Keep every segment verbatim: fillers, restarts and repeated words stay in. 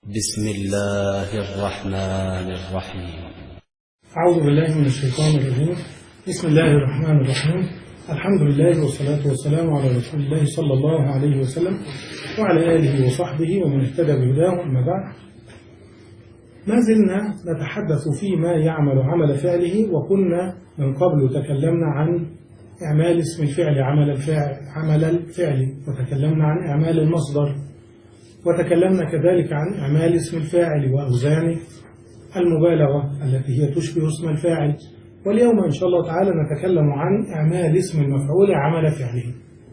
بسم الله الرحمن الرحيم. أعوذ بالله من الشيطان الرجيم. بسم الله الرحمن الرحيم. الحمد لله والصلاة والسلام على رسول الله صلى الله عليه وسلم وعلى آله وصحبه ومن اهتدى بهداه. أما بعد، ما زلنا نتحدث فيما يعمل عمل فعله، وكنا من قبل تكلمنا عن إعمال اسم الفعل عمل الفعل عمل الفعل، وتكلمنا عن إعمال المصدر، وتكلمنا كذلك عن إعمال اسم الفاعل وأوزان المبالغة التي هي تشبه اسم الفاعل. واليوم إن شاء الله تعالى نتكلم عن إعمال اسم المفعول عمل فعله.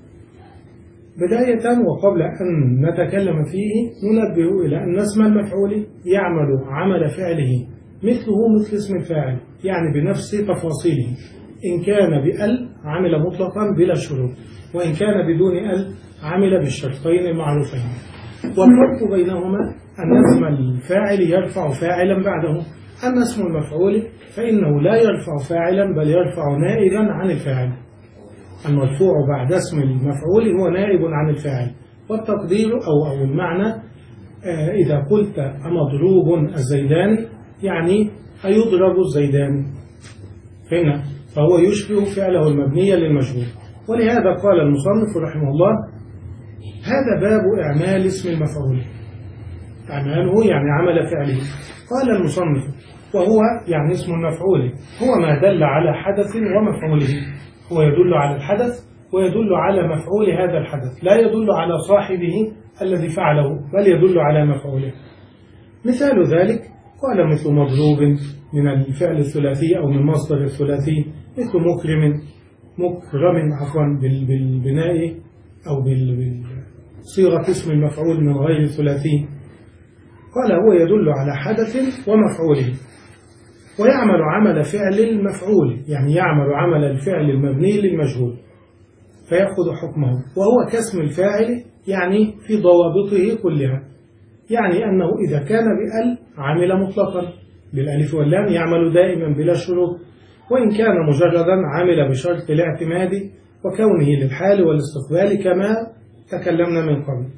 بداية وقبل أن نتكلم فيه ننبه إلى أن اسم المفعول يعمل عمل فعله مثله مثل اسم الفاعل، يعني بنفس تفاصيله. إن كان بأل عمل مطلقا بلا شروط، وإن كان بدون أل عمل بالشرطين المعروفين. والفرق بينهما أن اسم الفاعل يرفع فاعلا بعده، أما اسم المفعول فإنه لا يرفع فاعلا بل يرفع نائبا عن الفاعل. المرفوع بعد اسم المفعول هو نائب عن الفاعل. والتقدير أو أو المعنى آه إذا قلت أمضروب الزيدان يعني أيضرب الزيدان، فهنا فهو يشبه فعله المبني للمجهول. ولهذا قال المصنف رحمه الله: هذا باب إعمال اسم المفعول. إعماله يعني عمل فعله. قال المصنف: وهو يعني اسم المفعول هو ما دل على حدث ومفعوله. هو يدل على الحدث ويدل على مفعول هذا الحدث، لا يدل على صاحبه الذي فعله بل يدل على مفعوله. مثال ذلك قال مثل مضروب من الفعل الثلاثي أو من مصدر الثلاثي، مثل مكرم مكرم عفوا بالبناء أو بصيغة اسم المفعول من غير الثلاثي. قال هو يدل على حدث ومفعوله، ويعمل عمل فعل المفعول، يعني يعمل عمل الفعل المبني للمجهول فيأخذ حكمه، وهو كاسم الفاعل يعني في ضوابطه كلها. يعني أنه إذا كان بأل عمل مطلقا بالألف واللام يعمل دائما بلا شروط، وإن كان مجردا عمل بشرط الاعتماد وكونه للحال والاستقبال كما تكلمنا من قبل.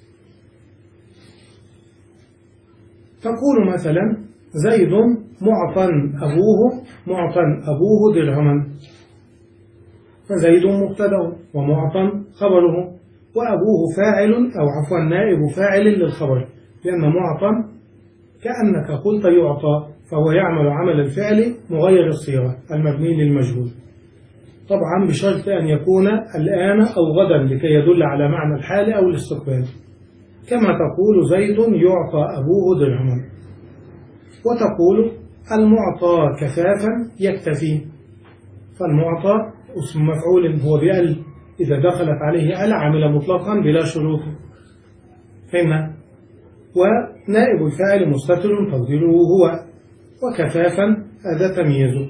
تقول مثلا: زيد معطى أبوه معطى أبوه درهما، فزيد مبتدأ ومعطى خبره، وأبوه فاعل أو عفوا نائب فاعل للخبر، لأن معطى كأنك قلت يعطى، فهو يعمل عمل الفعل مغير الصيغة المبني للمجهول، طبعا بشرط أن يكون الآن أو غدا لكي يدل على معنى الحال أو الاستقبال، كما تقول زيد يعطى أبوه درهما. وتقول المعطى كفافا يكتفي، فالمعطى اسم مفعول هو بأل، إذا دخلت عليه أل عمل مطلقا بلا شروط، فهمنا. ونائب الفاعل مستتر تقديره هو، وكفافا هذا تمييزه.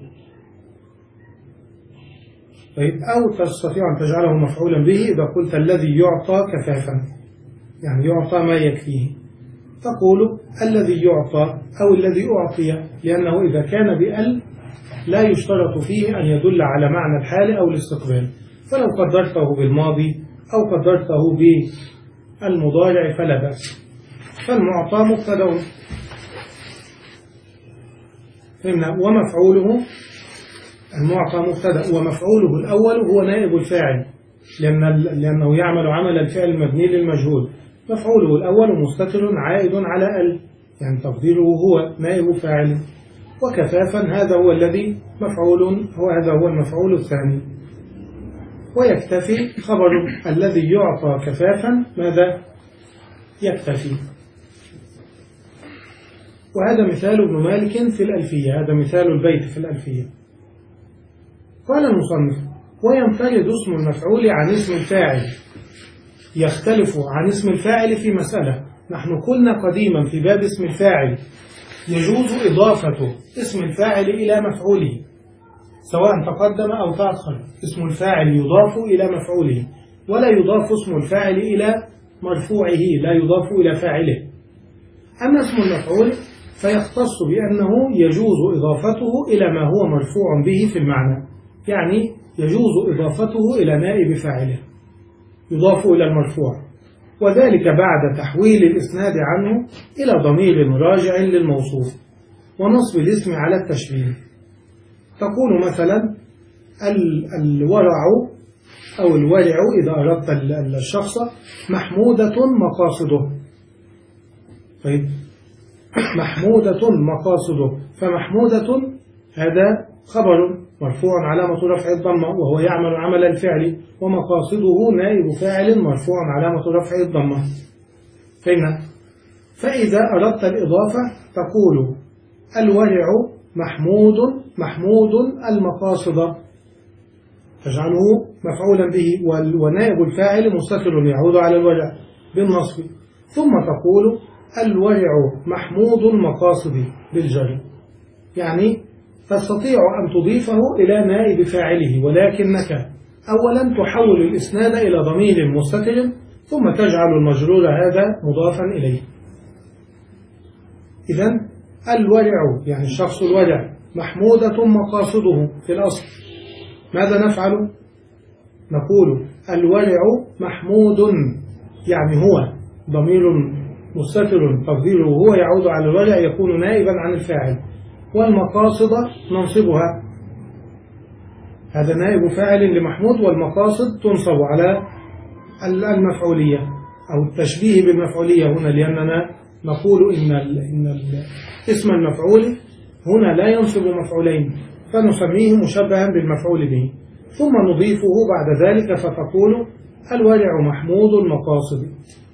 طيب، أو تستطيع أن تجعله مفعولا به إذا قلت الذي يعطى كفافا، يعني يعطى ما يكفيه، تقول الذي يعطى أو الذي أعطي، لأنه إذا كان بأل لا يشترط فيه أن يدل على معنى الحال أو الاستقبال، فلو قدرته بالماضي أو قدرته بالمضارع فلا بأس. فالمعطى مبتدأ، فهمنا. ومفعوله المعطى مبتدأ، ومفعوله الأول هو نائب الفاعل، لأن لأنه يعمل عمل الفعل المبني للمجهول. مفعوله الأول مستتر عائد على ال، يعني تقديره هو نائب فاعل. وكفافا هذا هو الذي مفعول، هو هذا هو المفعول الثاني. ويكتفي خبره، الذي يعطى كفافا ماذا؟ يكتفي. وهذا مثال ابن مالك في الألفية، هذا مثال البيت في الألفية. قال المصنف: وينفرد اسم المفعول عن اسم الفاعل. يختلف عن اسم الفاعل في مسألة. نحن قلنا قديما في باب اسم الفاعل يجوز إضافة اسم الفاعل إلى مفعوله، سواء تقدم أو تأخر. اسم الفاعل يضاف إلى مفعوله، ولا يضاف اسم الفاعل إلى مرفوعه، لا يضاف إلى فاعله. أما اسم المفعول فيختص بأنه يجوز إضافته إلى ما هو مرفوع به في المعنى، يعني يجوز إضافته إلى نائب فاعله، يضاف إلى المرفوع. وذلك بعد تحويل الإسناد عنه إلى ضمير راجع للموصوف ونصب الاسم على التشبيه. تقول مثلا الورع أو الورع إذا أردت الشخص محمودة مقاصده. طيب محمودة مقاصده، فمحمودة هذا خبر مرفوع علامة رفع الضمة وهو يعمل عمل الفعل، ومقاصده نائب فاعل مرفوع علامة رفع الضمة. فهمنا؟ فإذا أردت الإضافة تقول الورع محمود محمود المقاصد، تجعله مفعولا به، ونائب الفاعل مستتر يعود على الورع بالنصب. ثم تقول الورع محمود المقاصد بالجر، يعني تستطيع أن تضيفه إلى نائب فاعله، ولكنك أولا تحول الإسناد إلى ضمير مستتر ثم تجعل المجرور هذا مضافا إليه. إذن الورع يعني الشخص الورع محمودة مقاصده في الأصل، ماذا نفعل؟ نقول الورع محمود، يعني هو ضمير مستتر تقديره هو يعود على الورع يكون نائبا عن الفاعل، والمقاصد ننصبها، هذا نائب فاعل لمحمود، والمقاصد تنصب على المفعولية أو التشبيه بالمفعولية هنا، لأننا نقول إن, إن اسم المفعول هنا لا ينصب مفعولين فنسميه مشبها بالمفعول به، ثم نضيفه بعد ذلك فتقول الورع محمود المقاصد.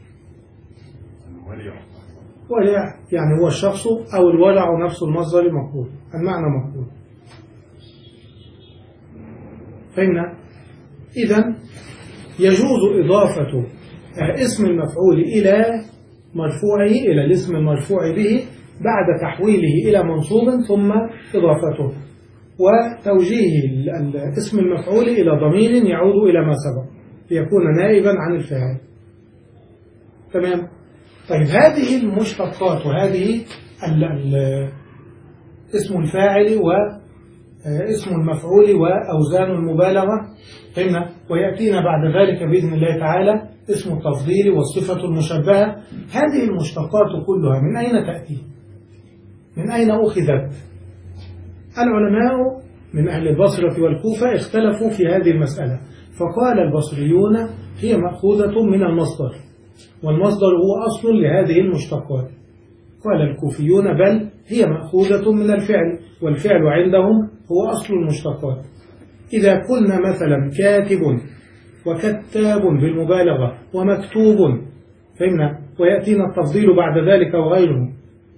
ورع يعني هو الشخص أو الورع نفس المصدر المقول، المعنى مقول. فهمنا؟ إذن يجوز إضافة اسم المفعول إلى مرفوعه إلى الاسم المرفوع به بعد تحويله إلى منصوب ثم إضافته، وتوجيه اسم المفعول إلى ضمير يعود إلى ما سبق ليكون نائبا عن الفاعل. تمام؟ طيب هذه المشتقات وهذه ال ال اسم الفاعل واسم المفعول وأوزان المبالغة، فهمنا؟ ويأتينا بعد ذلك بإذن الله تعالى اسم التفضيل والصفة المشبهة. هذه المشتقات كلها من أين تأتي؟ من أين أخذت؟ العلماء من أهل البصرة والكوفة اختلفوا في هذه المسألة، فقال البصريون هي مأخوذة من المصدر، والمصدر هو أصل لهذه المشتقات. قال الكوفيون بل هي مأخوذة من الفعل، والفعل عندهم هو أصل المشتقات. إذا قلنا مثلا كاتب وكتاب بالمبالغة ومكتوب، فهمنا؟ ويأتينا التفضيل بعد ذلك وغيره،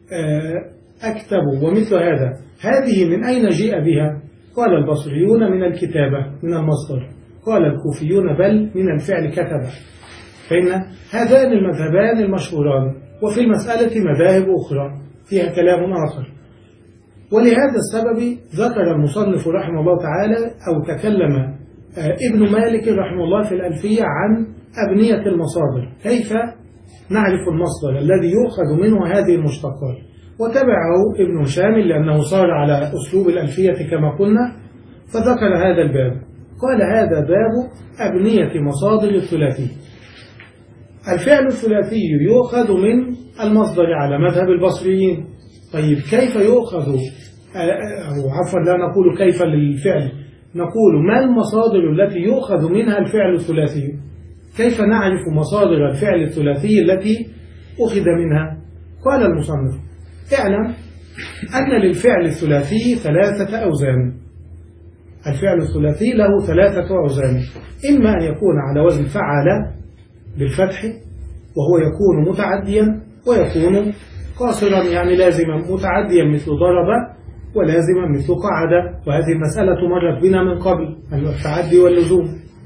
أكتب ومثل هذا، هذه من أين جاء بها؟ قال البصريون من الكتابة من المصدر، قال الكوفيون بل من الفعل كتب. فإن هذان المذهبان المشهوران، وفي المسألة مذاهب أخرى فيها كلام آخر. ولهذا السبب ذكر المصنف رحمه الله تعالى أو تكلم ابن مالك رحمه الله في الألفية عن أبنية المصادر، كيف نعرف المصدر الذي يؤخذ منه هذه المشتقات، وتبعه ابن هشام لأنه صار على أسلوب الألفية كما قلنا، فذكر هذا الباب. قال هذا باب أبنية مصادر الثلاثي. الفعل الثلاثي يؤخذ من المصدر على مذهب البصريين. طيب كيف يؤخذ، أو عفوا لا نقول كيف للفعل، نقول ما المصادر التي يؤخذ منها الفعل الثلاثي؟ كيف نعرف مصادر الفعل الثلاثي التي أخذ منها؟ قال المصنف اعلم أن للفعل الثلاثي ثلاثة أوزان. الفعل الثلاثي له ثلاثة أوزان، إما أن يكون على وزن فعل بالفتح وهو يكون متعديا، ويكون قاصرا يعني لازما، متعديا مثل ضرب ولازما مثل قعد، وهذه المسألة مرت بنا من قبل التعدي واللزوم.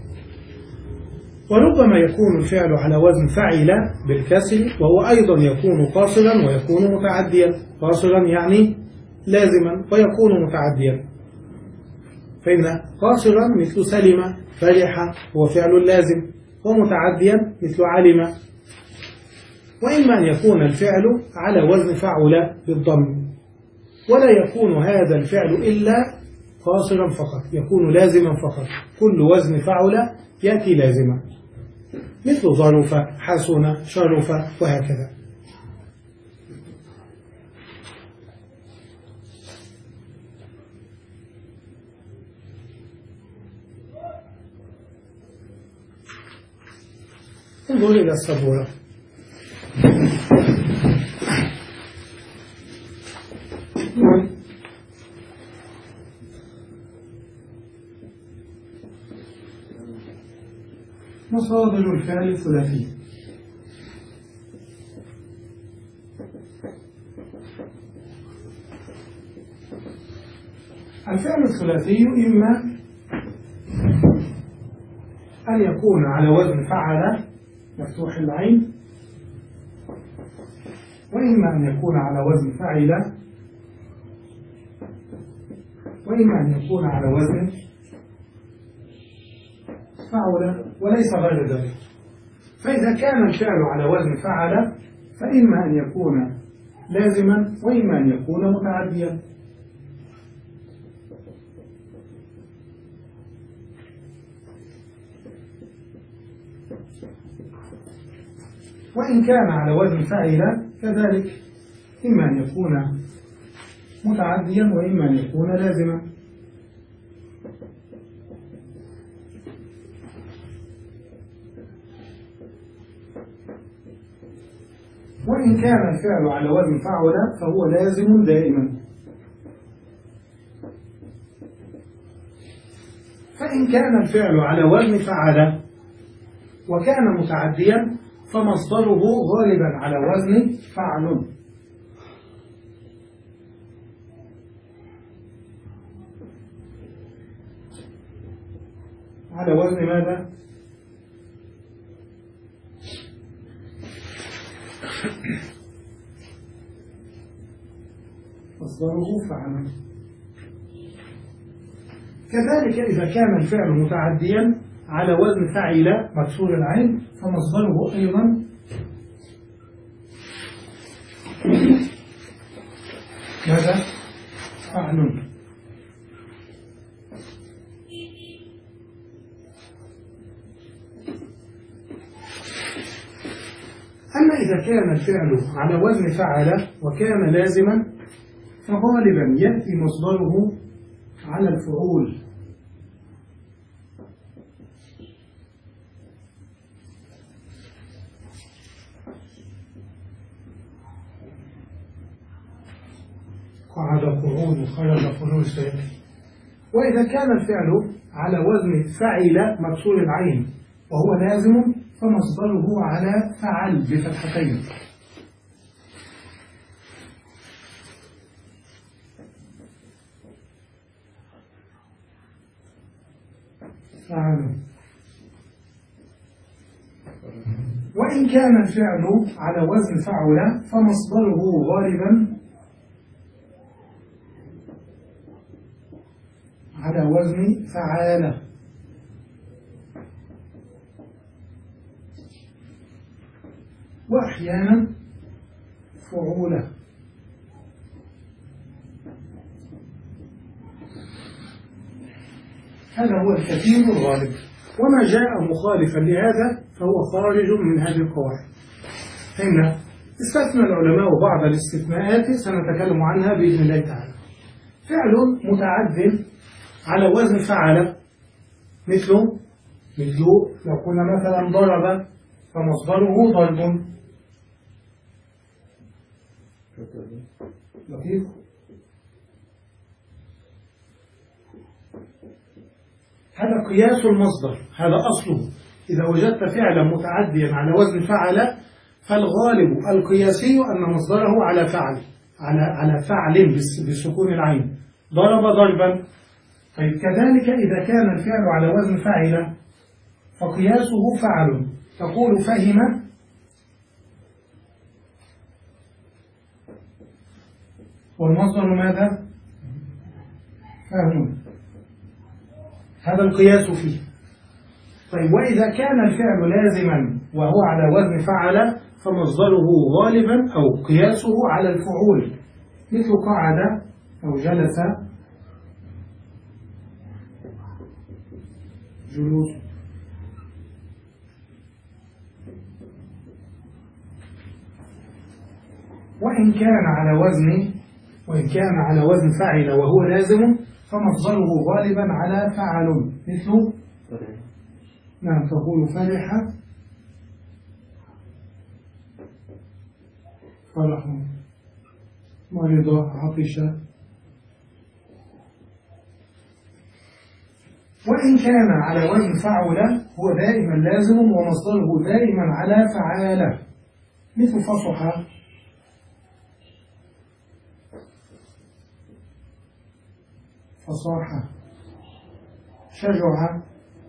وربما يكون الفعل على وزن فعل بالكسر وهو أيضا يكون قاصرا ويكون متعديا، قاصرا يعني لازما ويكون متعديا. فإن قاصرا مثل سلم فرح هو فعل لازم، ومتعديا مثل علم. وإما أن يكون الفعل على وزن فعل بالضم، ولا يكون هذا الفعل إلا قاصرا فقط، يكون لازما فقط، كل وزن فعل يأتي لازما. مثل ظرف، حسن، شرف، وهكذا. انظر إلى السبورة. مصادر الفعل الثلاثي. الفعل الثلاثي إما أن يكون على وزن فعل مفتوح العين، وإما أن يكون على وزن فعل، وإما أن يكون على وزن فعل وليس غير ذلك. فإذا كان الفعل على وزن فعل فإما أن يكون لازما وإما أن يكون متعديا. وإن كان على وزن فعل كذلك إما أن يكون متعديا وإما أن يكون لازما. وإن كان الفعل على وزن فعل فهو لازم دائما. فإن كان الفعل على وزن فعل وكان متعديا فمصدره غالبا على وزن فعل. على وزن ماذا؟ مصدره فعل. كذلك إذا كان الفعل متعديا على وزن فعل مكسور العين فمصدره أيضا ماذا؟ فعل. أما إذا كان الفعل على وزن فعل وكان لازما فغالبا يأتي مصدره على الفعول. قعد قعود وخرج خروج سيأتي. وإذا كان الفعل على وزن فعل مكسور العين وهو لازم فمصدره على فعل بفتحتين. فعل. وإن كان الفعل على وزن فعل فمصدره غالبا على وزن فعالة. وأحيانا فعولة. هذا هو الكثير الغالب، وما جاء مخالفا لهذا فهو خارج من هذه القواعد. فإن استثنى العلماء بعض الاستثناءات سنتكلم عنها بإذن الله تعالى. فعل متعد على وزن فعل مثله مثل لو قلنا مثلا ضرب فمصدره ضرب. لطيف. هذا قياس المصدر، هذا أصله. إذا وجدت فعلا متعديا على وزن فعل فالغالب القياسي أن مصدره على فعل على على فعل بسكون العين. ضرب ضربا. طيب كذلك إذا كان الفعل على وزن فعل فقياسه فعل. تقول فهم والمصدر ماذا؟ فهم. هذا القياس فيه. طيب وإذا كان الفعل لازما وهو على وزن فعل فمصدره غالبا أو قياسه على الفعول مثل قعد أو جلس جلوس. وإن كان على وزن وإن كان على وزن فعل وهو لازم فمصدره غالبا على فعل، مثل نعم تقول فرح فرح، مرض عطش. وإن كان على وزن فعل هو دائما لازم ومصدره دائما على فعالة، مثل فصح فصاحة، شجع.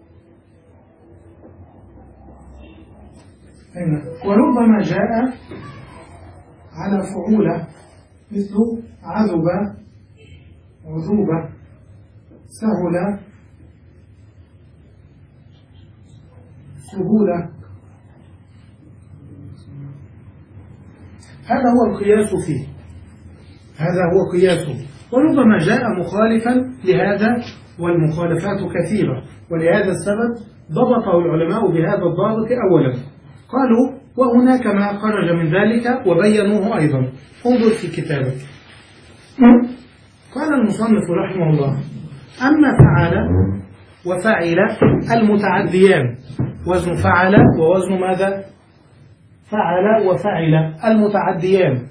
وربما جاء على فعولة، مثل عذب عذوبة، سهل سهولة. هذا هو القياس فيه، هذا هو قياسه. وربما جاء مخالفا لهذا، والمخالفات كثيرة، ولهذا السبب ضبطه العلماء بهذا الضابط أولا. قالوا وهناك ما خرج من ذلك وبينوه أيضا. انظر في كتابك. قال المصنف رحمه الله: أما فعل وفعل المتعديان، وزن فعل ووزن ماذا؟ فعل وفعل المتعديان،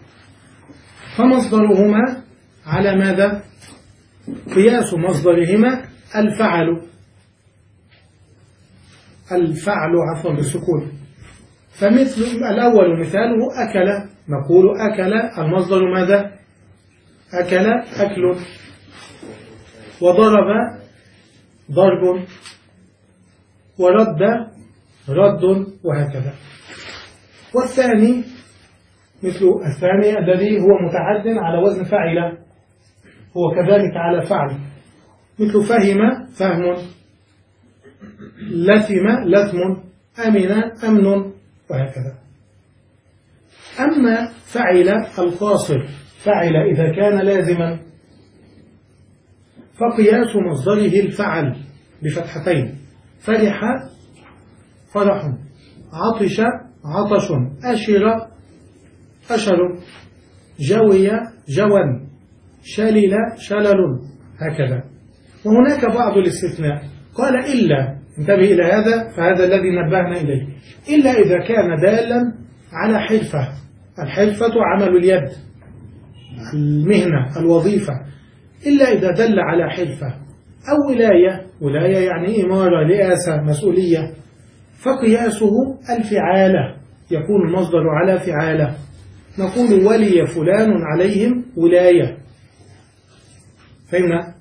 فمصدرهما على ماذا؟ قياس مصدرهما الفعل الفعل عفوا بالسكون. فمثل الأول مثاله أكل، نقول أكل المصدر ماذا؟ أكل أكل. وضرب ضرب، ورد رد، وهكذا. والثاني مثل الثاني الذي هو متعد على وزن فعل، هو كذلك على فعل، مثل فهم فهم، لثم لثم، أمن أمن، وهكذا. أما فعل القاصر، فعل إذا كان لازما، فقياس مصدره الفعل بفتحتين: فرح فرح، عطش عطش، أشر أشر، جوي جوا، شلل شلل، هكذا. وهناك بعض الاستثناء، قال إلا، انتبه إلى هذا، فهذا الذي نبهنا إليه، إلا إذا كان دالا على حرفة. الحرفة عمل اليد، المهنة الوظيفة، إلا إذا دل على حرفة أو ولاية، ولاية يعني إمارة رئاسة مسؤولية، فقياسه الفعالة، يكون المصدر على فعالة. نقول ولي فلان عليهم ولاية، فهمنا؟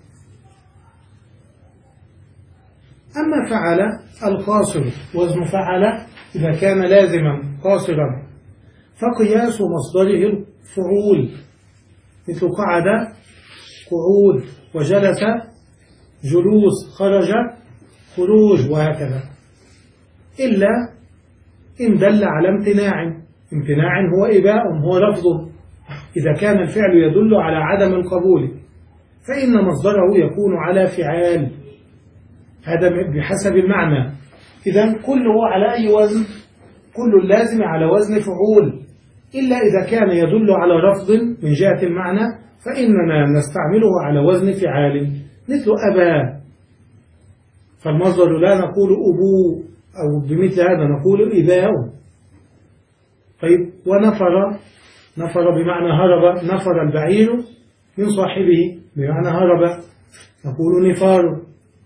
أما فعل القاصر، وزن فعل إذا كان لازما قاصرا، فقياس مصدره الفعول، مثل قعد قعود، وجلس جلوس، خرج خروج، وهكذا. إلا إن دل على امتناع، امتناع هو إباء، هو رفض. إذا كان الفعل يدل على عدم القبول فإن مصدره يكون على فعال، هذا بحسب المعنى. إذن كله على أي وزن؟ كل اللازم على وزن فعول، إلا إذا كان يدل على رفض من جهة المعنى فإننا نستعمله على وزن فعال، مثل أبا، فالمصدر لا نقول أبو، أو بمثل هذا نقول إباء. طيب، ونفر، نفر بمعنى هرب، نفر البعير من صاحبه بمعنى هرب، نقول نفار.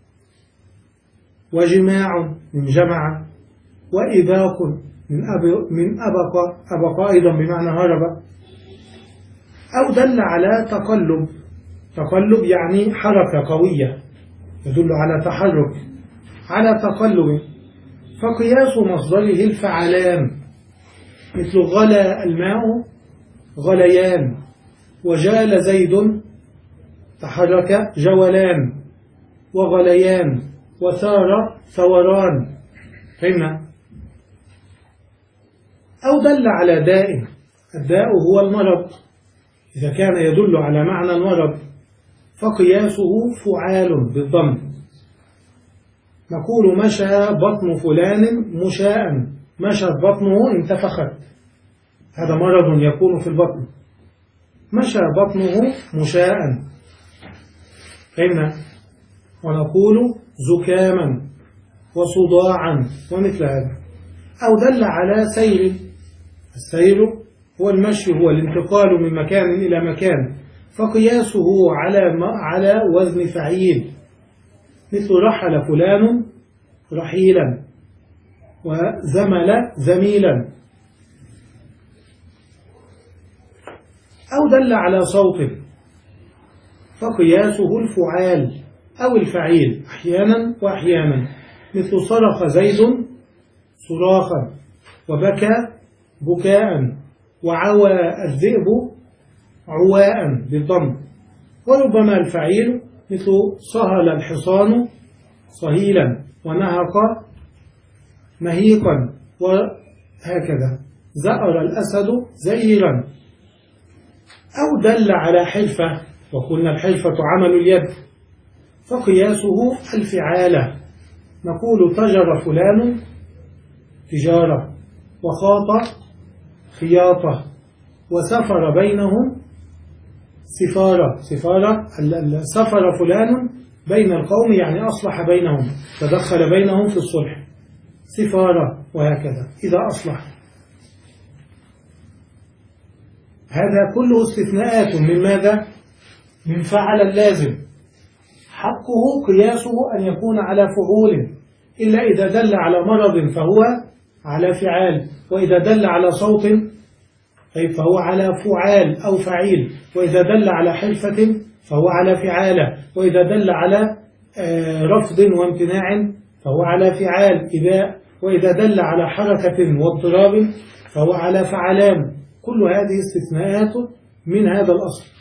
وجماع من جمع، وإباق من أب من أبق، أبق أيضا بمعنى هرب. أو دل على تقلب، تقلب يعني حركة قوية، يدل على تحرك، على تقلب، فقياس مصدره الفعلان، مثل غلى الماء غليان، وجال زيد تحرك جولان، وغليان، وثار ثوران، فهمنا؟ أو دل على داء، الداء هو المرض، إذا كان يدل على معنى المرض فقياسه فعال بالضم. نقول مشى بطن فلان مشاء، مشت بطنه انتفخت، هذا مرض يكون في البطن. مشى بطنه مشاء، فهمنا؟ ونقول زكاما وصداعا ومثل هذا. أو دل على سير. السير هو المشي، هو الانتقال من مكان إلى مكان، فقياسه على على وزن فعيل، مثل رحل فلان رحيلا وزمل زميلا. أو دل على صوت، فقياسه الفعال أو الفعيل أحيانا وأحيانا، مثل صرخ زيد صراخا وبكى بكاء وعوى الذئب عواء بالضم. وربما الفعيل مثل صهل الحصان صهيلا ونهق نهيقا وهكذا، زأر الأسد زئيرا. أو دل على حرفة، وقلنا الحرفة عمل اليد، فقياسه الفعالة، نقول تجر فلان تجارة وخاط خياطة وسفر بينهم سفارة. سفارة سفر فلان بين القوم يعني أصلح بينهم، تدخل بينهم في الصلح، سفارة وهكذا إذا أصلح. هذا كله استثناءات من ماذا؟ من فعل اللازم، حقه قياسه أن يكون على فعول، إلا إذا دل على مرض فهو على فعال، وإذا دل على صوت فهو على فعال أو فعيل، وإذا دل على حرفة فهو على فعالة، وإذا دل على رفض وامتناع فهو على فعال إذا، وإذا دل على حركة واضطراب فهو على فعلان. كل هذه استثناءات من هذا الأصل.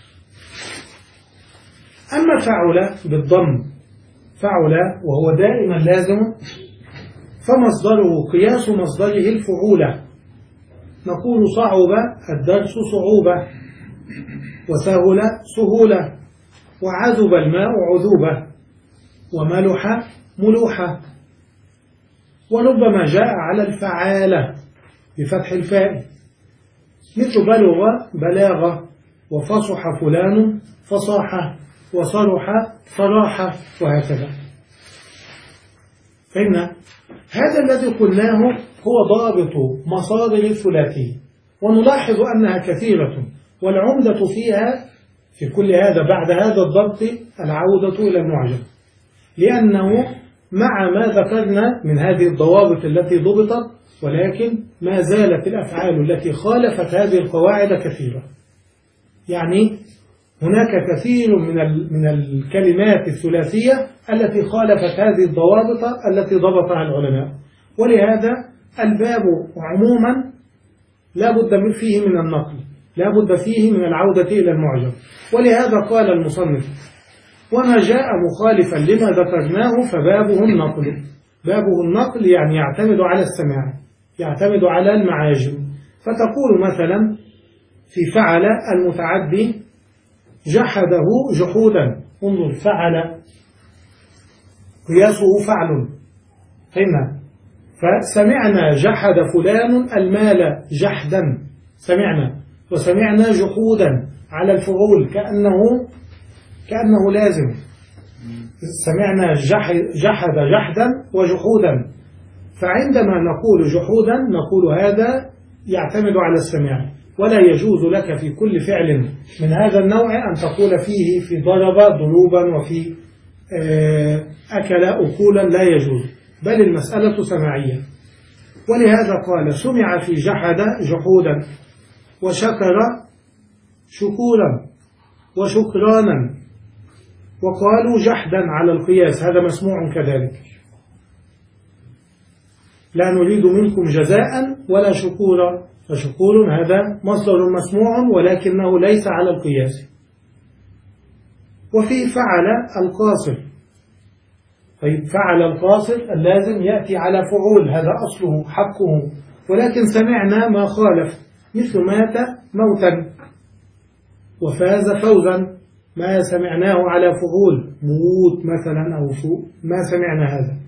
أما فعل بالضم، فعل وهو دائما لازم، فمصدره قياس مصدره الفعولة، نقول صعب الدرس صعوبة، وسهل سهولة، وعذب الماء عذوبة، وملح ملوحة. وربما جاء على الفعالة بفتح الفاء، مثل بلغ بلاغة، وفصح فلان فصاحة، وصرح صراحة، وهكذا. فهمنا؟ هذا الذي قلناه هو ضابط مصادر الثلاثية، ونلاحظ أنها كثيرة، والعمدة فيها في كل هذا بعد هذا الضبط العودة إلى المعجم، لأنه مع ما ذكرنا من هذه الضوابط التي ضبطت، ولكن ما زالت الأفعال التي خالفت هذه القواعد كثيرة. يعني هناك كثير من من الكلمات الثلاثية التي خالفت هذه الضوابط التي ضبطها العلماء، ولهذا الباب عموما لا بد فيه من النقل، لا بد فيه من العودة إلى المعجم. ولهذا قال المصنف: وما جاء مخالفا لما ذكرناه فبابه النقل. بابه النقل يعني يعتمد على السماع، يعتمد على المعاجم. فتقول مثلا في فعل المتعدي جحده جحودا، انظر فعل قياسه فعل، فهمنا؟ فسمعنا جحد فلان المال جحدا، سمعنا، وسمعنا جحودا على الفعول كأنه كأنه لازم، سمعنا جحد جحدا وجحودا. فعندما نقول جحودا نقول هذا يعتمد على السماع، ولا يجوز لك في كل فعل من هذا النوع أن تقول فيه في ضرب ضروبا وفي أكل أكولا، لا يجوز، بل المسألة سماعية. ولهذا قال: سمع في جحد جحودا، وشكر شكورا، وشكرانا، وقالوا جحدا على القياس، هذا مسموع كذلك. لا نريد منكم جزاء ولا شكورا، فشكور هذا مصدر مسموع ولكنه ليس على القياس. وفي فعل القاصر، طيب فعل القاصر اللازم يأتي على فعول، هذا أصله حقه، ولكن سمعنا ما خالف، مثل مات موتا وفاز فوزا، ما سمعناه على فعول، موت مثلا أو سوء، ما سمعنا هذا.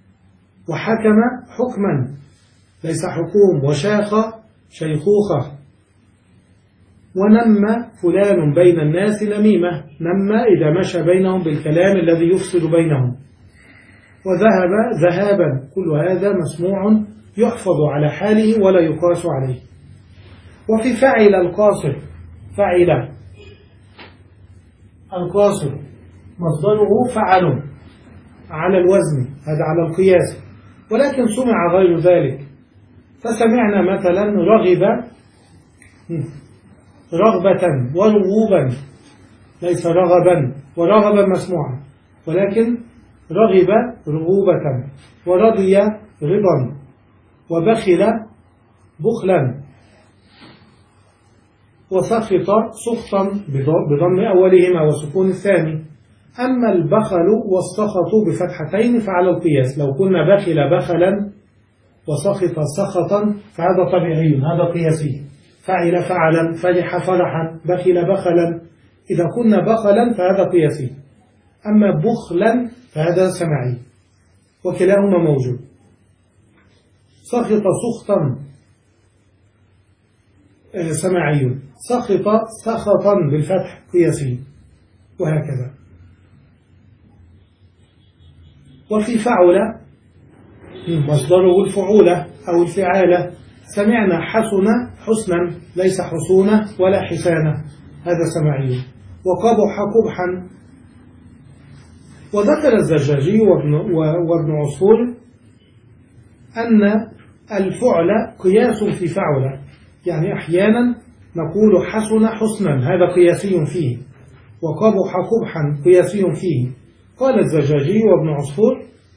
وحكم حكما ليس حكوم، وشاخ شيخوخة، ونمى فلان بين الناس نميمة، نمى إذا مشى بينهم بالكلام الذي يفسد بينهم. وذهب ذهابا، كل هذا مسموع يحفظ على حاله ولا يقاس عليه. وفي فعل القاصر، فعل القاصر مصدره فعل على الوزن، هذا على القياس، ولكن سمع غير ذلك. فسمعنا مثلا رغب رغبة ورغوبا، ليس رغبا، ورغبا مسموعا، ولكن رغب رغوبة، ورضي رضا، وبخل بخلا، وسخط سخطا بضم أولهما وسكون الثاني. أما البخل والسخط بفتحتين فعلى القياس، لو كنا بخل بخلا وسخط سخطا فهذا طبيعي، هذا قياسي. فعل فعلا، فرح فرحا، بخل بخلا، إذا كنا بخلا فهذا قياسي. أما بخلا فهذا سمعي، وكلاهما موجود. سخط سخطا سمعي، سخط سخطا بالفتح قياسي، وهكذا. وفي فعل مصدره الفعولة أو الفعالة، سمعنا حسن حسنا، ليس حسونة ولا حسانة، هذا سمعي. وقبح قبحا. وذكر الزجاجي وابن, وابن عصفور أن الفعل قياس في فعل، يعني أحيانا نقول حسن حسنا، هذا قياسي فيه، وقبح قبحا قياسي فيه. قال الزجاجي وابن عصفور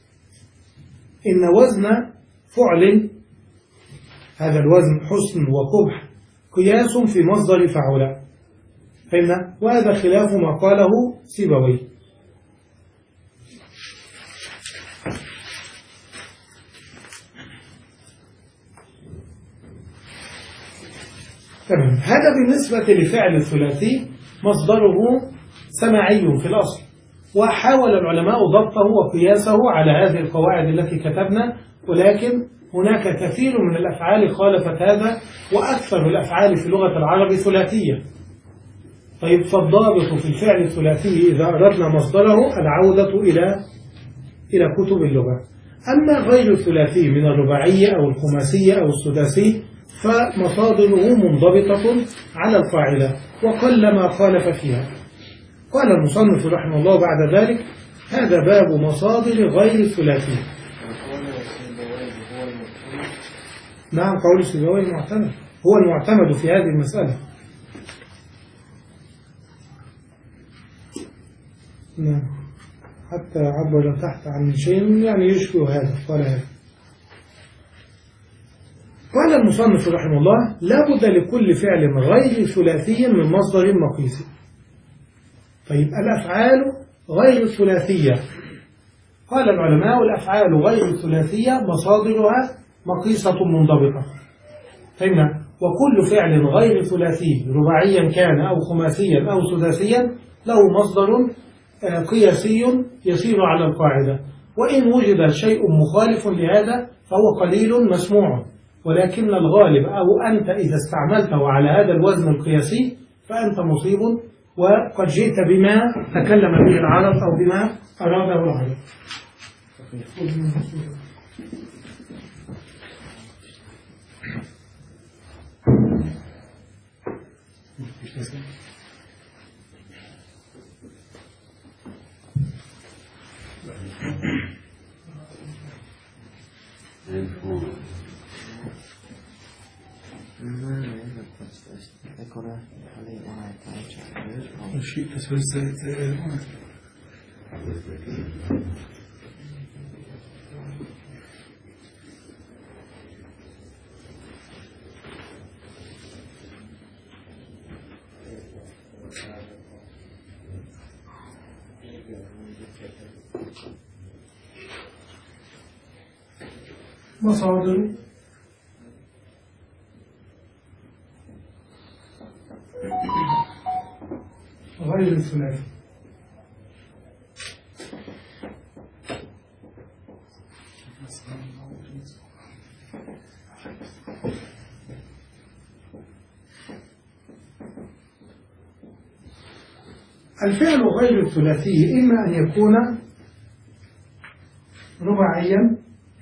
إن وزن فعل، هذا الوزن حسن وقبح، قياس في مصدر فعل، فإن وهذا خلاف ما قاله سيبوي. تمام. هذا بالنسبة لفعل الثلاثي مصدره سماعي في الأصل، وحاول العلماء ضبطه وقياسه على هذه القواعد التي كتبنا، ولكن هناك كثير من الأفعال خالفت هذا، وأكثر الأفعال في لغة العرب ثلاثية. طيب، فالضابط في الفعل الثلاثي إذا أردنا مصدره العودة إلى إلى كتب اللغة. أما غير الثلاثي من الرباعية أو الخماسية أو السداسي فمصادره منضبطة على القاعدة وقلما خالف فيها. قال المصنف رحمه الله بعد ذلك: هذا باب مصادر غير الثلاثي. نعم، قول السيبوي المعتمد، هو المعتمد في هذه المسألة. نعم، حتى عبر تحت عن شيء يعني يشبه هذا. قال هذا قال المصنف رحمه الله: لا بد لكل فعل غير ثلاثي من مصدر مقيس. طيب، الأفعال غير الثلاثية، قال العلماء: الأفعال غير الثلاثية مصادرها مقيسة منضبطة. فهمنا؟ وكل فعل غير ثلاثي رباعيا كان أو خماسيا أو سداسيا له مصدر قياسي يسير على القاعدة، وإن وجد شيء مخالف لهذا فهو قليل مسموع، ولكن الغالب أو أنت إذا استعملته على هذا الوزن القياسي فأنت مصيب، وقد جئت بما تكلم به العرب أو بما أراده العرب. مصادر غير الثلاثي. الفعل غير الثلاثي إما أن يكون رباعيا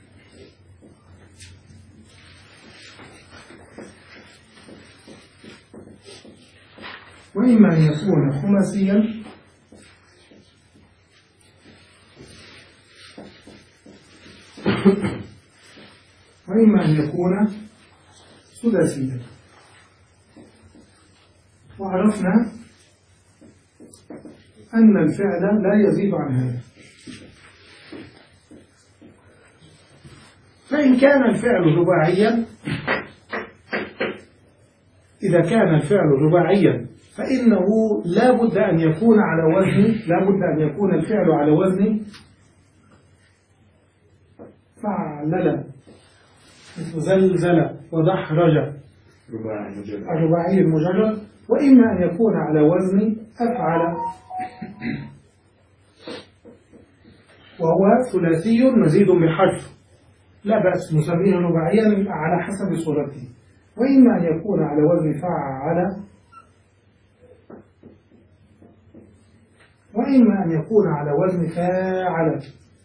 وإما أن يكون خماسيا وإما أن يكون ثلاثيا. وعرفنا أن الفعل لا يزيد عن هذا. فإن كان الفعل رباعيا إذا كان الفعل رباعيا فإنه لا بد أن يكون على وزن لا بد أن يكون الفعل على وزن فعلل، مثل زلزل ودحرج الرباعي المجرد، وإما أن يكون على وزن أفعل وهو ثلاثي مزيد بحرف لا بأس نسميه رباعيا على حسب صورته، وإما أن يكون على وزن فعل وإما أن يكون على وزن فاعل.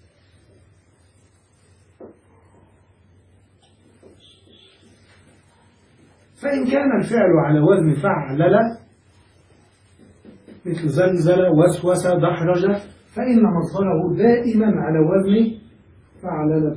فإن كان الفعل على وزن فعلل مثل زلزل وسوس دحرج فإن مصدره دائما على وزن فعللة.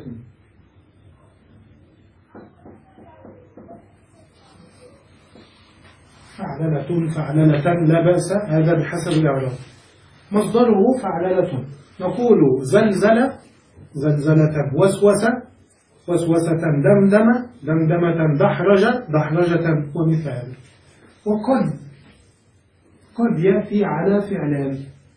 فعللة فعللة لا بأس، هذا بحسب الإعراب. مصدره فعللة، نقول زلزل زلزلة وسوس وسوسة دمدم دمدمة دحرج دحرجة ومثل هذا. وقد قد يأتي على فعلان،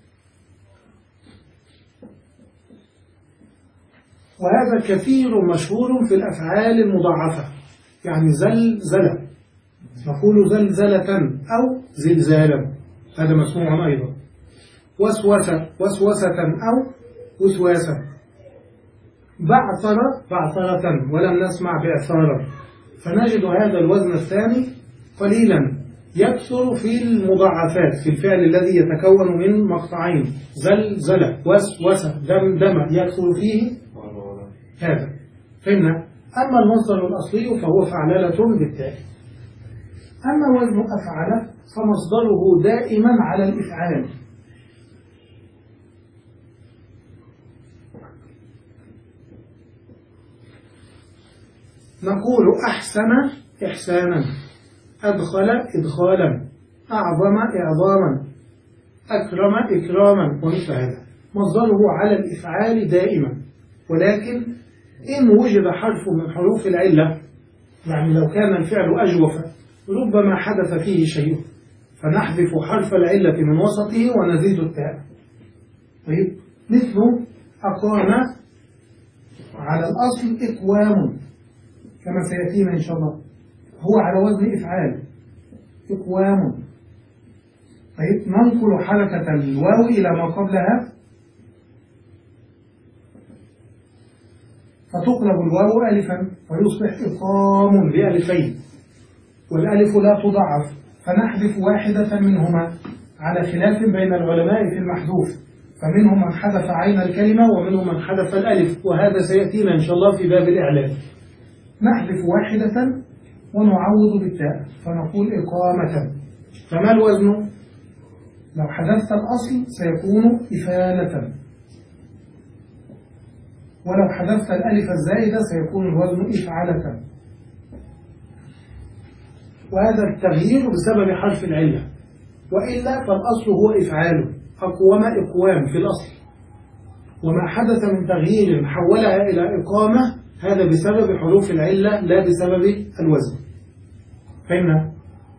وهذا كثير مشهور في الأفعال المضاعفة، يعني زلزلة نقول زلزلة أو زلزالا، هذا مسموع أيضا. وسوسة وسوسة أو وسواسة. بعثر بعثرة ولم نسمع بعثارا، فنجد هذا الوزن الثاني قليلا يكثر في المضاعفات في الفعل الذي يتكون من مقطعين، زلزلة وسوسة دمدم يكثر فيه هذا. فهمنا؟ أما المصدر الأصلي فهو فعللة بالتاء. أما وزن أفعل فمصدره دائما على الإفعال، نقول أحسن إحسانا، أدخل إدخالا، أعظم إعظاما، أكرم إكراما ومثل هذا. مصدره على الإفعال دائما، ولكن إن وجد حرف من حروف العلة، يعني لو كان الفعل أجوف ربما حدث فيه شيء فنحذف حرف العلة من وسطه ونزيد التاء. طيب، مثل أقام على الأصل إقوام كما سيأتينا إن شاء الله، هو على وزن إفعال إقوام. طيب، ننقل حركة الواو إلى ما قبلها فتقلب الواو ألفا فيصبح إقام بألفين، والألف لا تضعف فنحذف واحدة منهما، على خلاف بين العلماء في المحذوف، فمنهم من حذف عين الكلمة ومنهم من حذف الألف، وهذا سيأتينا إن شاء الله في باب الإعلام. نحذف واحدة ونعوض بالتاء فنقول إقامة. فما الوزن؟ لو حذفت الأصل سيكون إفالة، ولو حذفت الألف الزائدة سيكون الوزن إفعالة. وهذا التغيير بسبب حرف العلة، وإلا فالأصل هو إفعال، أقوم إقوام في الأصل، وما حدث من تغيير حولها إلى إقامة هذا بسبب حروف العلة لا بسبب الوزن. فهمنا؟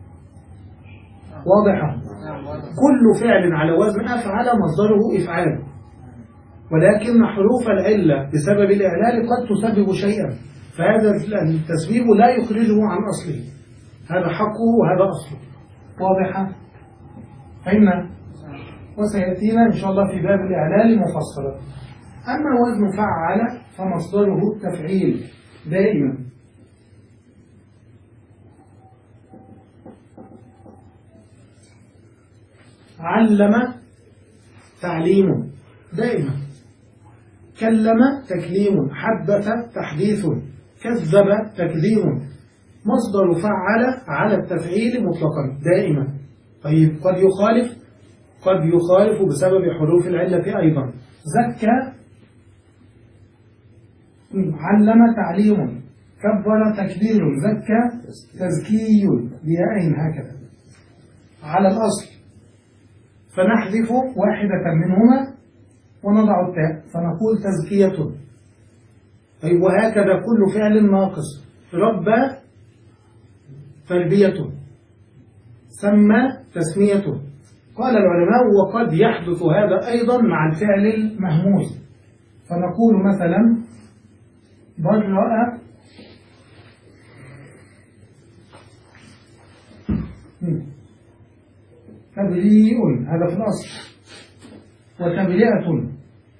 واضحة؟ كل فعل على وزن أفعل مصدره إفعال، ولكن حروف العلة بسبب الإعلال قد تسبب شيئا، فهذا التسبيب لا يخرجه عن أصله، هذا حقه وهذا أصله. واضحة؟ فهمنا؟ وسيأتينا إن شاء الله في باب الإعلال مفصلا. أما وزن فعل فمصدره التفعيل دائما. علم تعليم دائما. كلم تكليم، حدث تحديث، كذب تكذيب. مصدر فعل على التفعيل مطلقا دائما. طيب قد يخالف، قد يخالف بسبب حروف العلة أيضا. زكى علم تعليم، كبر تكبير، زكى تزكي بياءين هكذا على الأصل، فنحذف واحدة منهما ونضع التاء فنقول تزكية. طيب وهكذا كل فعل ناقص. ربى تربية، سمى تسمية. قال العلماء وقد يحدث هذا أيضا مع الفعل المهموز، فنقول مثلا برأ تبريء، هذا في الأصل، وتبرئة.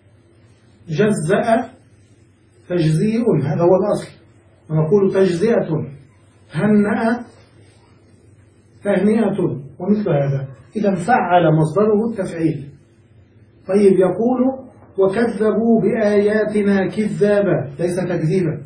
جزأ تجزيء، هذا هو الأصل، ونقول تجزئة. هنأ تهنئة، ومثل هذا. إذا فعل مصدره التفعيل. طيب يقول وكذبوا بآياتنا كذابا، ليس تكذيبا.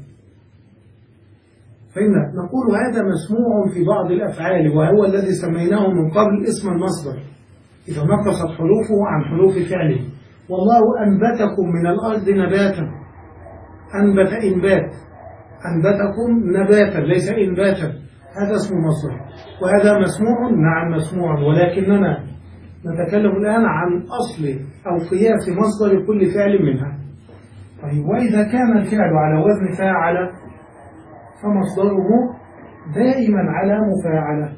فإن نقول هذا مسموع في بعض الأفعال، وهو الذي سميناه من قبل اسم المصدر إذا نقصت حروفه عن حروف فعله. والله أنبتكم من الأرض نباتا، أنبت إنبات، أنبتكم نباتا ليس إنباتا، هذا اسم مصدر. وهذا مسموع، نعم مسموع، ولكننا نتكلم الآن عن أصل أو قياس مصدر كل فعل منها. طيب وإذا كان الفعل على وزن فاعل فمصدره دائما على مفاعلة.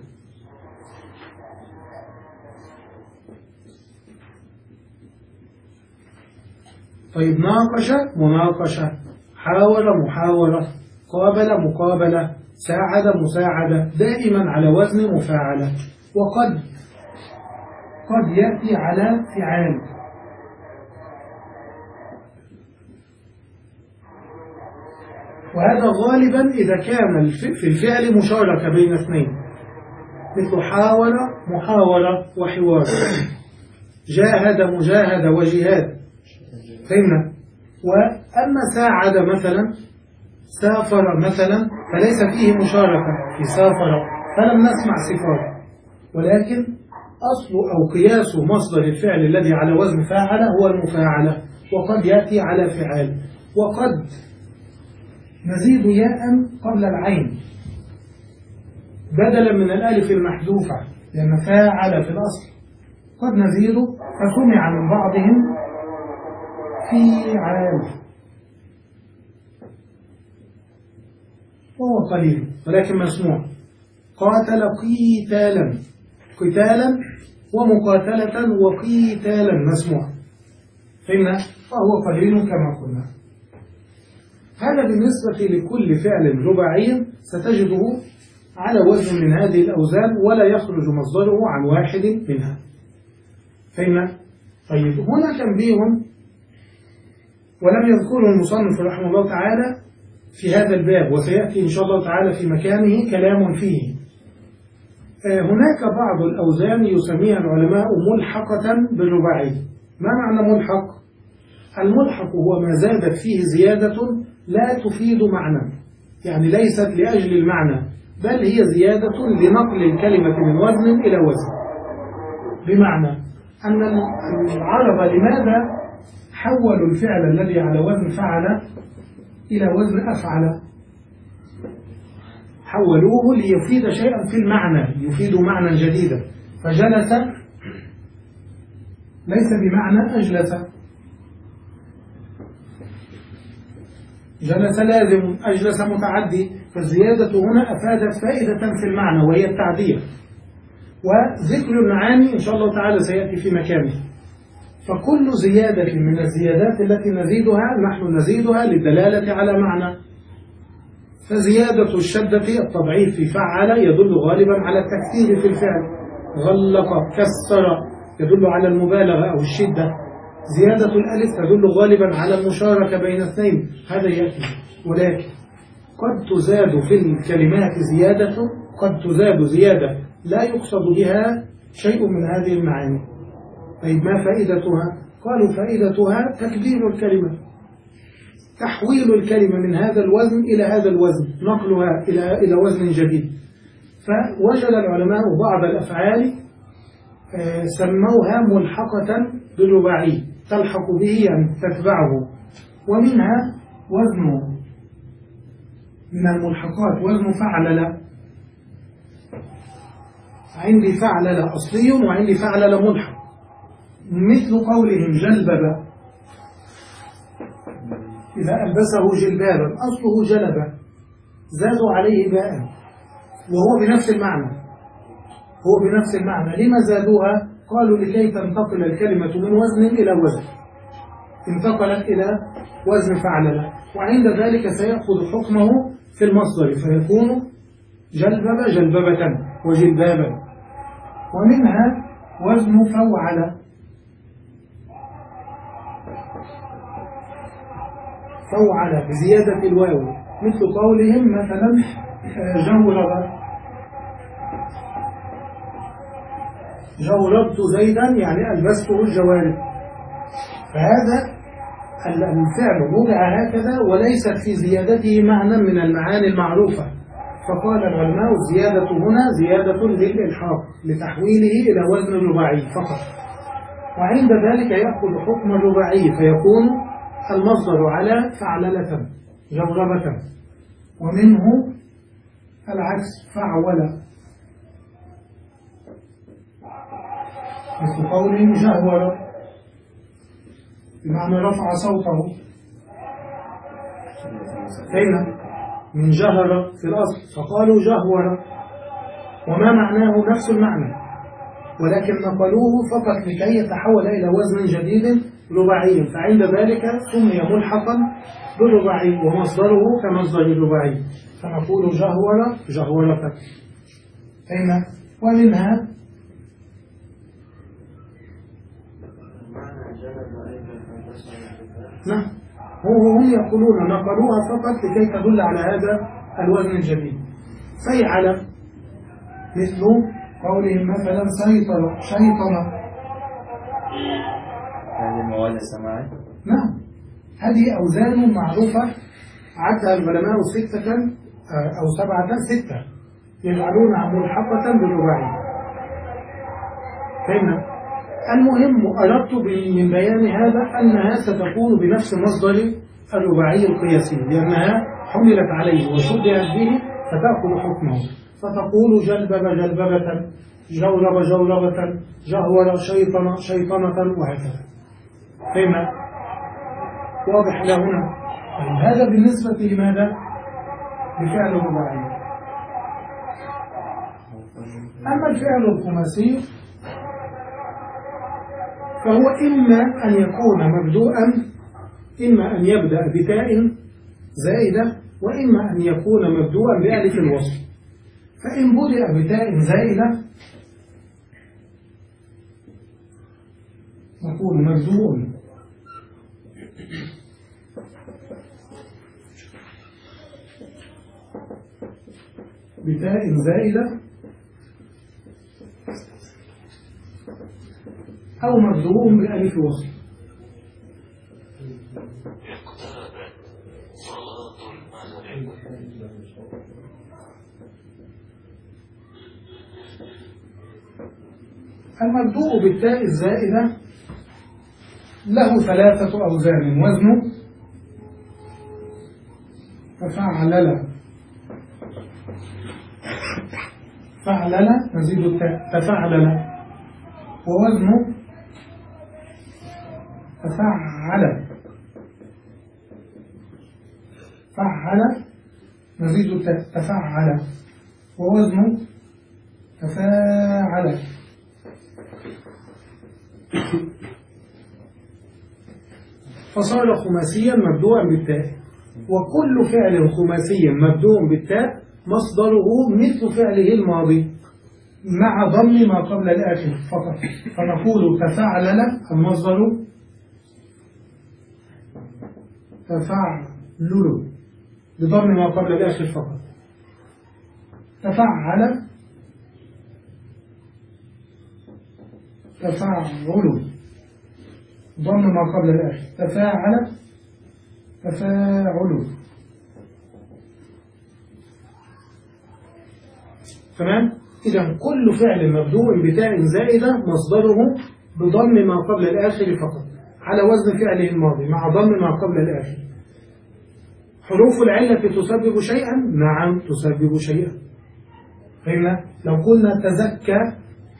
طيب ناقش مناقشة، حاول محاورة، قابل مقابلة، ساعد مساعدة، دائما على وزن مفاعلة. وقد قد يأتي على فعال. وهذا غالبا إذا كان في الفعل مشاركة بين اثنين، مثل حاول محاورة وحوار، جاهد مجاهدة وجهاد. فهمنا؟ وأما ساعد مثلا، سافر مثلا، فليس فيه مشاركة في سافر، فلم نسمع صفات، ولكن أصل أو قياس مصدر الفعل الذي على وزن فاعل هو المفاعلة. وقد يأتي على فعال. وقد نزيد ياء قبل العين بدلا من الألف المحذوفة، لأن فاعل في الأصل. قد نزيد فسمع من بعضهم فيعال، وهو قليل ولكن مسموع. قاتل قيتالا، قتالا ومقاتلة وقيتالا مسموع. فهمنا؟ فهو قليل كما قلنا. هذا بالنسبة لكل فعل رباعي ستجده على وزن من هذه الأوزان، ولا يخرج مصدره عن واحد منها. فهمنا؟ طيب هنا تنبيه ولم يذكره المصنف رحمه الله تعالى في هذا الباب، وسيأتي إن شاء الله تعالى في مكانه كلام فيه. هناك بعض الأوزان يسميها العلماء ملحقة بالرباعي. ما معنى ملحق؟ الملحق هو ما زادت فيه زيادة لا تفيد معنى، يعني ليست لأجل المعنى، بل هي زيادة لنقل الكلمة من وزن إلى وزن. بمعنى أن العرب لماذا حولوا الفعل الذي على وزن فعل إلى وزن أفعل؟ حولوه ليفيد شيئا في المعنى، يفيد معنى جديدا. فجلس ليس بمعنى أجلس، جلس لازم، أجلس متعدي. فالزيادة هنا أفادت فائدة في المعنى وهي التعدية. وذكر المعاني إن شاء الله تعالى سيأتي في مكانه. فكل زيادة من الزيادات التي نزيدها نحن نزيدها للدلالة على معنى. فزيادة الشدة التضعيف في فعل يدل غالبا على التكثير في الفعل. غلق كسر يدل على المبالغة أو الشدة. زيادة الألف تدل غالبا على المشاركة بين اثنين، هذا يأتي. ولكن قد تزاد في الكلمات زيادة، قد تزاد زيادة لا يقصد بها شيء من هذه المعاني. طيب ما فائدتها؟ قالوا فائدتها تكبير الكلمة، تحويل الكلمة من هذا الوزن إلى هذا الوزن، نقلها إلى إلى وزن جديد. فوجد العلماء بعض الأفعال سموها ملحقة بالرباعي، تلحق به أن تتبعه، ومنها وزن من الملحقات وزن فعلل. عندي فعلل أصلي وعندي فعلل ملحق، مثل قولهم جلبب، إذا ألبسه جلبابا أصله جلب، زادوا عليه باء وهو بنفس المعنى، هو بنفس المعنى. لما زادوها؟ قالوا لكي تنتقل الكلمة من وزن إلى وزن، انتقلت إلى وزن فعلل، وعند ذلك سيأخذ حكمه في المصدر فيكون جلبب جلببة وجلبابا. ومنها وزن فوعل، فوعل بزيادة الواو، مثل قولهم مثلا جولب، جولبت زيدا يعني ألبسته الجوارب. فهذا الفعل وضع هكذا وليست في زيادته معنى من المعاني المعروفة، فقال العلماء الزيادة هنا زيادة للإلحاق لتحويله إلى وزن الرباعي فقط، وعند ذلك يأخذ حكم الرباعي فيكون المصدر على فعللة جولبة. ومنه العكس فعول، مثل قولهم جهور بمعنى رفع صوته، هنا من جهر في الأصل فقالوا جهور، وما معناه نفس المعنى، ولكن نقلوه فقط لكي يتحول إلى وزن جديد رباعي، فعند ذلك سمي ملحقا بالرباعي ومصدره كمصدر الرباعي، فنقول جهور جهورة. هنا ومنها نعم، هم يقولون نقلوها فقط لكي تدل على هذا الوزن الجديد. فيعل مثل قولهم مثلا سيطر شيطنة، هذه مواد سماعي. نعم، هذه أوزان معروفة عدها العلماء ستة أو سبعة ستة يجعلونها ملحقة بالرباعي. فهمنا؟ المهم أردت من بيان هذا أنها ستكون بنفس مصدر الرباعي القياسي، لأنها حملت عليه وشبهت به فتأخذ حكمه، فتقول جلبب جلببة، جولب جولبة، جهور شيطنة شيطنة، وهكذا. فهمنا؟ واضح إلى هنا؟ هذا بالنسبة لماذا؟ لفعل الرباعي. أما الفعل الخماسي فهو إما أن يكون مبدوءا، إما أن يبدأ بتاء زائدة، وإما أن يكون مبدوءا بألف الوصل. فإن بدأ بتاء زائدة نقول مبدوء بتاء زائدة أو مبدوء بألف وصل. المبدوء بالتاء الزائدة له ثلاثة أوزان وزنه تفعلل، فعلل نزيد التاء تفعلل، ووزنه تفعل، فعل نزيد التاء تفعل، ووزنه تفاعل. فصار خماسيا مبدوءا بالتاء، وكل فعل خماسي مبدوء بالتاء مصدره مثل فعله الماضي مع ضم ما قبل الآخر فقط، فنقول تفعلل المصدر تفعلل بضم ما قبل الآخر فقط، تفعل تفعل ضم ما قبل الآخر. تفاعل تفاعل. تمام؟ إذا كل فعل مبدوء بتاء زائدة مصدره بضم ما قبل الآخر فقط على وزن فعله الماضي مع ضم ما قبل الآخر. حروف العلة تسبب شيئا؟ نعم تسبب شيئا. فهمنا؟ لو قلنا تزكى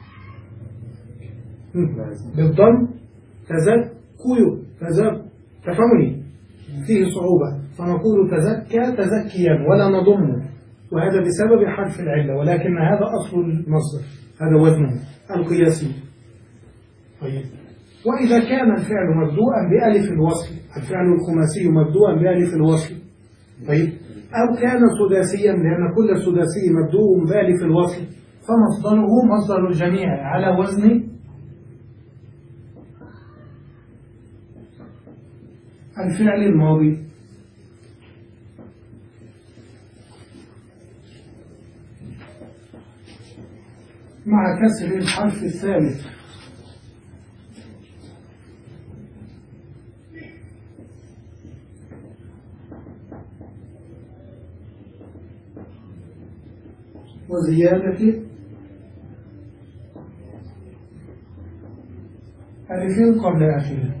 بالضم تزكي تزك تفهمني فيه صعوبة، فنقول تزكى تزكيا ولا نضمه، وهذا بسبب حرف العلة، ولكن هذا أصل المصدر، هذا وزنه القياسي. طيب، وإذا كان الفعل مبدوءا بألف الوصل، الفعل الخماسي مبدوءا بألف الوصل، طيب، أو كان سداسيا، لأن كل سداسي مبدوء بألف الوصل، فمصدره مصدر الجميع على وزن الفعل الماضي. مع كسر الحرف الثالث. وزيادة ألفين قبل آخره.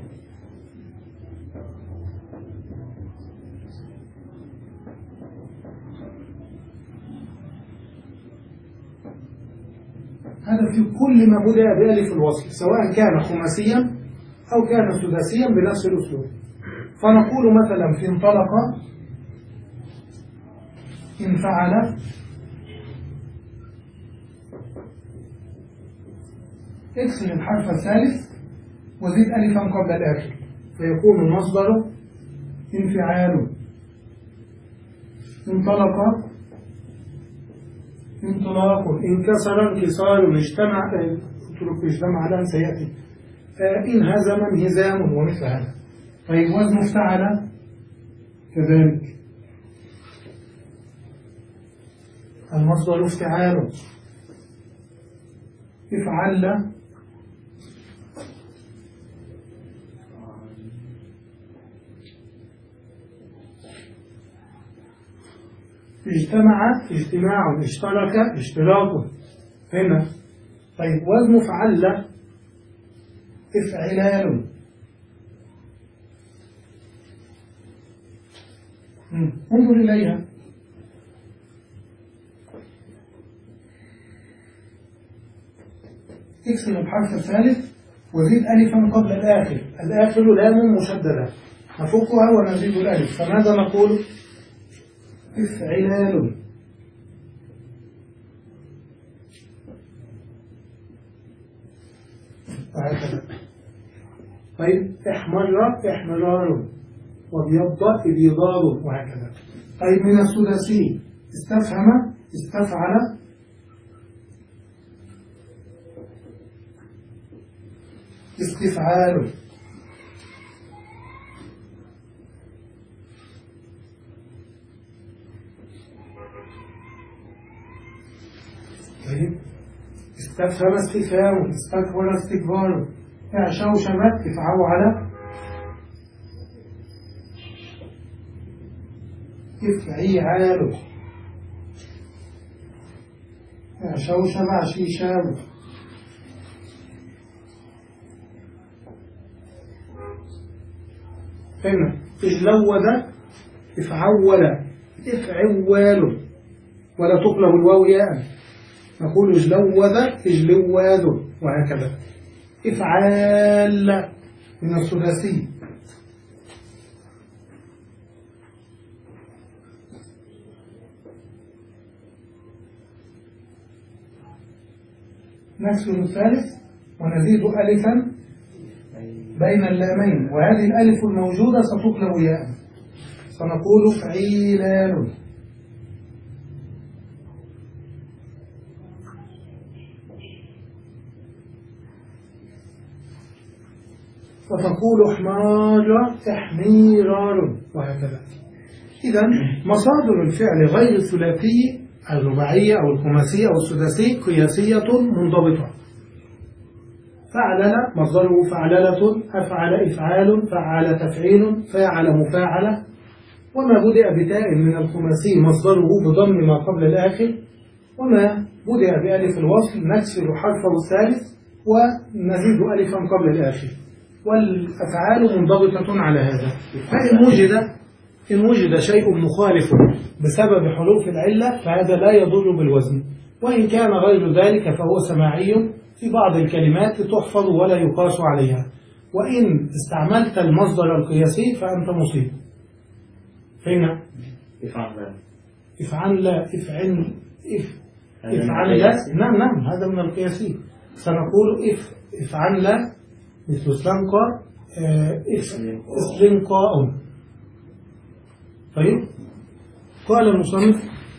هذا في كل ما بدأ بألف الوصل، سواء كان خماسيا أو كان سداسيا بنفس الأسلوب. فنقول مثلا في انطلق انفعل اكسر الحرف الثالث وزيد ألفا قبل الآخر فيكون المصدر انفعال. انطلق انطلاق، انكسر انكسار، اجتمع اترك اجتمع الآن سيأتي، انهزم انهزام ومثل هذا. طيب، وزن افتعل كذلك المصدر افتعال. افعل اجتمع اجتماع، اشترك اشتراك. هنا طيب، وزن فعل افعلال. انظر إليها. اكسر الحرف الثالث وزيد ألفا قبل الآخر، الآخر لام مشددة، نفكها ونزيد الألف، فماذا نقول؟ افعلال. وهكذا. طيب، احمر احمرار، وابيض ابيضار، وهكذا. طيب، من الثلاثي استفهم استفعل استفعال. طيب، استفهم استفهام، استكبر استكبار، اعشوشم افعوعل، افعيعال، اعشوشم عشيشام. هنا اجلود افعول افعوال، ولا تقلب الواو ياء، نقول اجلود اجلواد، وهكذا. افعال من الثلاثي. نكسر الثالث ونزيد ألفا بين اللامين، وهذه الألف الموجودة ستقلب ياء، سنقول فعيلان. فتقول حمار تحميرار، وهكذا. إذا مصادر الفعل غير الثلاثي الرباعي أو الخماسي أو السداسي قياسية منضبطة، فعلل مصدره فعللة، أفعل إفعال، فعل تفعيل، فاعل مفاعلة. وما بدأ بتاء من الخماسي مصدره بضم ما قبل الآخر، وما بدأ بألف الوصل نكسر حرفه الثالث ونزيد ألفا قبل الآخر، والأفعال منضبطة على هذا. فإن وجد إن وجد شيء مخالف بسبب حروف العلة فهذا لا يضر بالوزن، وإن كان غير ذلك فهو سماعي في بعض الكلمات تحفظ ولا يقاس عليها، وإن استعملت المصدر القياسي فأنت مصيب. فهنا افعل لا افعل اف افعل لا نعم نعم هذا من القياسي. سنقول اف افعل لا مثل استنقى استنقاء. طيب قال المصنف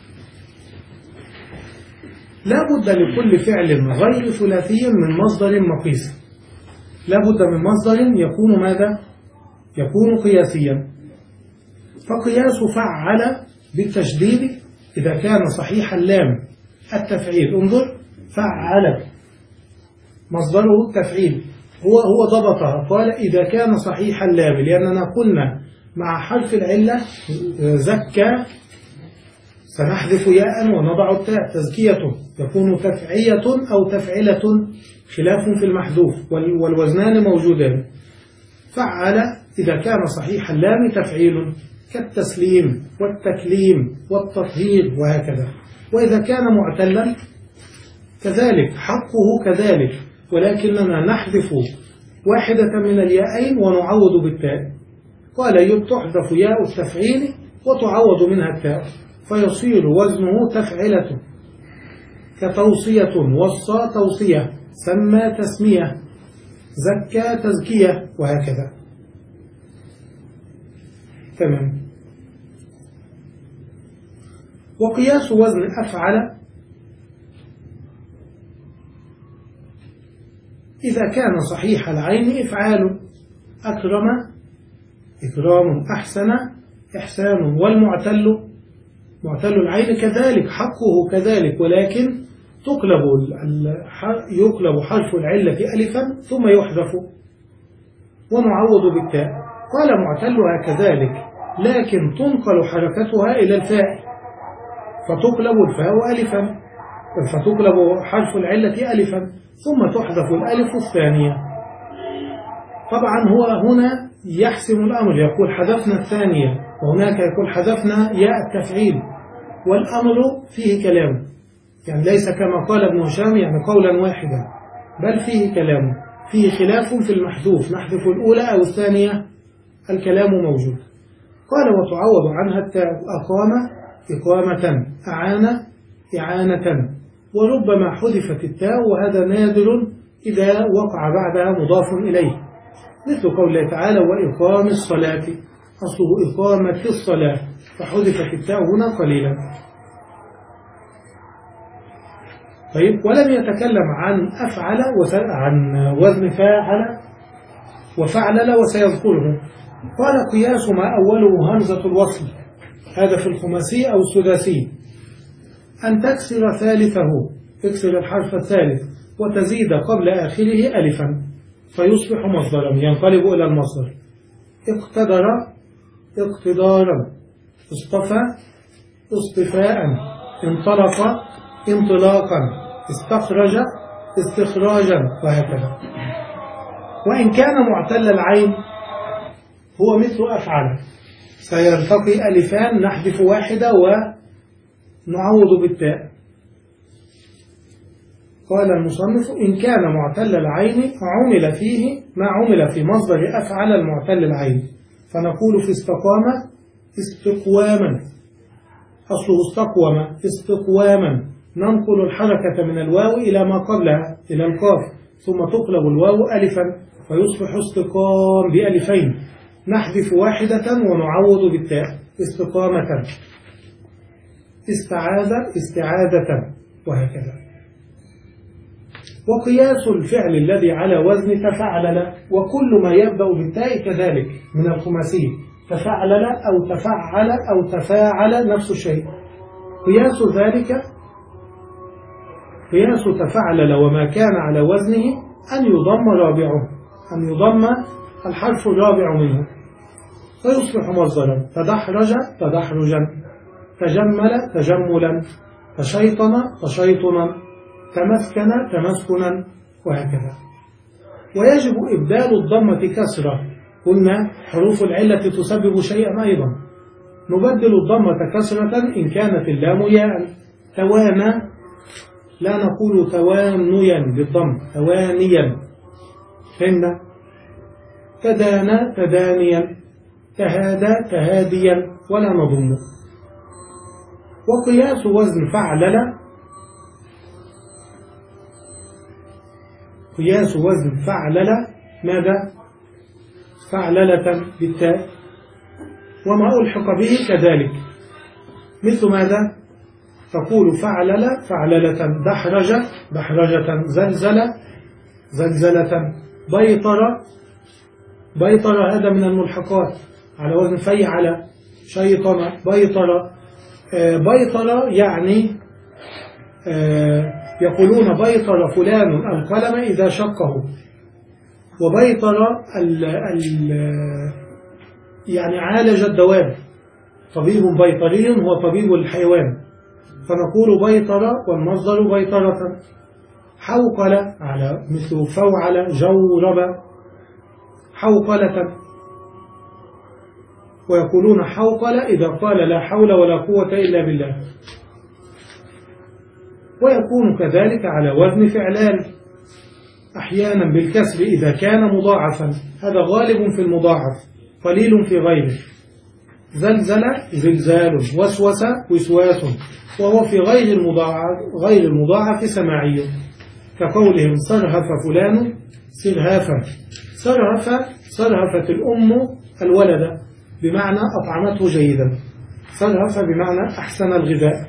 لا بد لكل فعل غير ثلاثي من مصدر مقيس. لا بد من مصدر يكون ماذا؟ يكون قياسيا. فقياس فعل بالتشديد إذا كان صحيح اللام التفعيل. انظر فعل مصدره التفعيل، هو هو ضبطها قال إذا كان صحيح اللام، لأننا قلنا مع حرف العلة زكى سنحذف ياء ونضع التاء. تزكية تكون تفعية أو تفعلة خلاف في المحذوف، والوزنان موجودان. فعل إذا كان صحيح اللام تفعيل كالتسليم والتكليم والتطهير وهكذا. وإذا كان معتلا كذلك حقه كذلك، ولكننا نحذف واحدة من الياءين ونعوض بالتاء. قال تحذف ياء التفعيل وتعوض منها التاء فيصير وزنه تفعلة كتوصية، وصى توصية، سمى تسمية، زكى تزكية وهكذا. تمام. وقياس وزن أفعل إذا كان صحيح العين إفعال، أكرم إكرام، أحسن إحسان. والمعتل معتل العين كذلك حقه كذلك، ولكن تقلب يقلب حرف العلة ألفا ثم يحذف ونعوض بالتاء. قال معتلها كذلك، لكن تنقل حركتها إلى الفاء فتقلب الفاء ألفا، فتقلب حرف العلة ألفا ثم تحذف الألف الثانية. طبعا هو هنا يحسم الأمر، يقول حذفنا الثانية، وهناك يقول حذفنا ياء التفعيل، والأمر فيه كلام، يعني ليس كما قال ابن هشام يعني قولا واحدا، بل فيه كلام، فيه خلاف في المحذوف، نحذف الأولى أو الثانية، الكلام موجود. قال وتعوض عنها التاء، أقام إقامة، أعان إعانة. وربما حذفت التاء، وهذا نادر إذا وقع بعدها مضاف إليه، مثل قوله تعالى وإقام الصلاة، أصله إقامة الصلاة فحذفت التاء هنا قليلا. طيب ولم يتكلم عن أفعل عن وزن فاعل وفعلل وسيذكره. قال قياس ما أوله همزة الوصل، هذا في الخماسي أو السداسي، أن تكسر ثالثه، تكسر الحرف الثالث وتزيد قبل آخره ألفا فيصبح مصدرا، ينقلب إلى المصدر. اقتدر اقتدارا، اصطفى اصطفاء، انطلق انطلاقا، استخرج استخراجا وهكذا. وإن كان معتل العين هو مثل أفعل، سيلتقي ألفان نحذف واحدة ونعوض بالتاء. قال المصنف إن كان معتل العين عمل فيه ما عمل في مصدر أفعل المعتل العين، فنقول في استقامة استقواما، أصله استقوم استقواما، ننقل الحركة من الواو إلى ما قبلها إلى القاف، ثم تقلب الواو ألفا فيصبح استقام بألفين، نحذف واحدة ونعوض بالتاء استقامة، استعاذ استعاذة وهكذا. وقياس الفعل الذي على وزن تفعلل، وكل ما يبدأ بالتاء كذلك من الخماسي، تفعلل أو تفعل أو تفاعل نفس الشيء. قياس ذلك قياس تفعلل وما كان على وزنه أن يضم رابعه، أن يضم الحرف الرابع منه فيصبح مصدرا. تدحرج تدحرجا، تجمل تجملا، تشيطن تشيطنا، تمسكن تمسكنا، وهكذا. ويجب إبدال الضمة كسرة. قلنا حروف العلة تسبب شيئا أيضا، نبدل الضمة كسرة إن كانت اللام ياء. توانى لا نقول توانيا بالضم، توانيا. فهمنا؟ تدانى تدانيا، تهادى تهاديا، ولا نضم. وقياس وزن فعلل، قياس وزن فعلل ماذا؟ فعللة بالتاء، وما ألحق به كذلك. مثل ماذا؟ تقول فعلل فعللة، دحرج دحرجة، زلزل زلزلة، بيطر بيطر، هذا من الملحقات على وزن فيعل. شيطن بيطر. آه بيطر يعني آه يقولون بيطر فلان القلم إذا شقه. وبيطر ال ال يعني عالج الدواب، طبيب بيطري هو طبيب الحيوان، فنقول بيطر والمصدر بيطرة. حوقل على مثل فوعل جورب، حوقلة. ويقولون حوقل إذا قال لا حول ولا قوة إلا بالله. ويكون كذلك على وزن فعلان، أحيانا بالكسر إذا كان مضاعفا، هذا غالب في المضاعف قليل في غيره. زلزل زلزال، وسوس وسواس، وهو في غير المضاعف غير المضاعف سماعي، كقولهم صرهف فلان سرهافا. صرهف صرهفت الأم الولد بمعنى أطعمته جيدا، صرهف بمعنى أحسن الغذاء.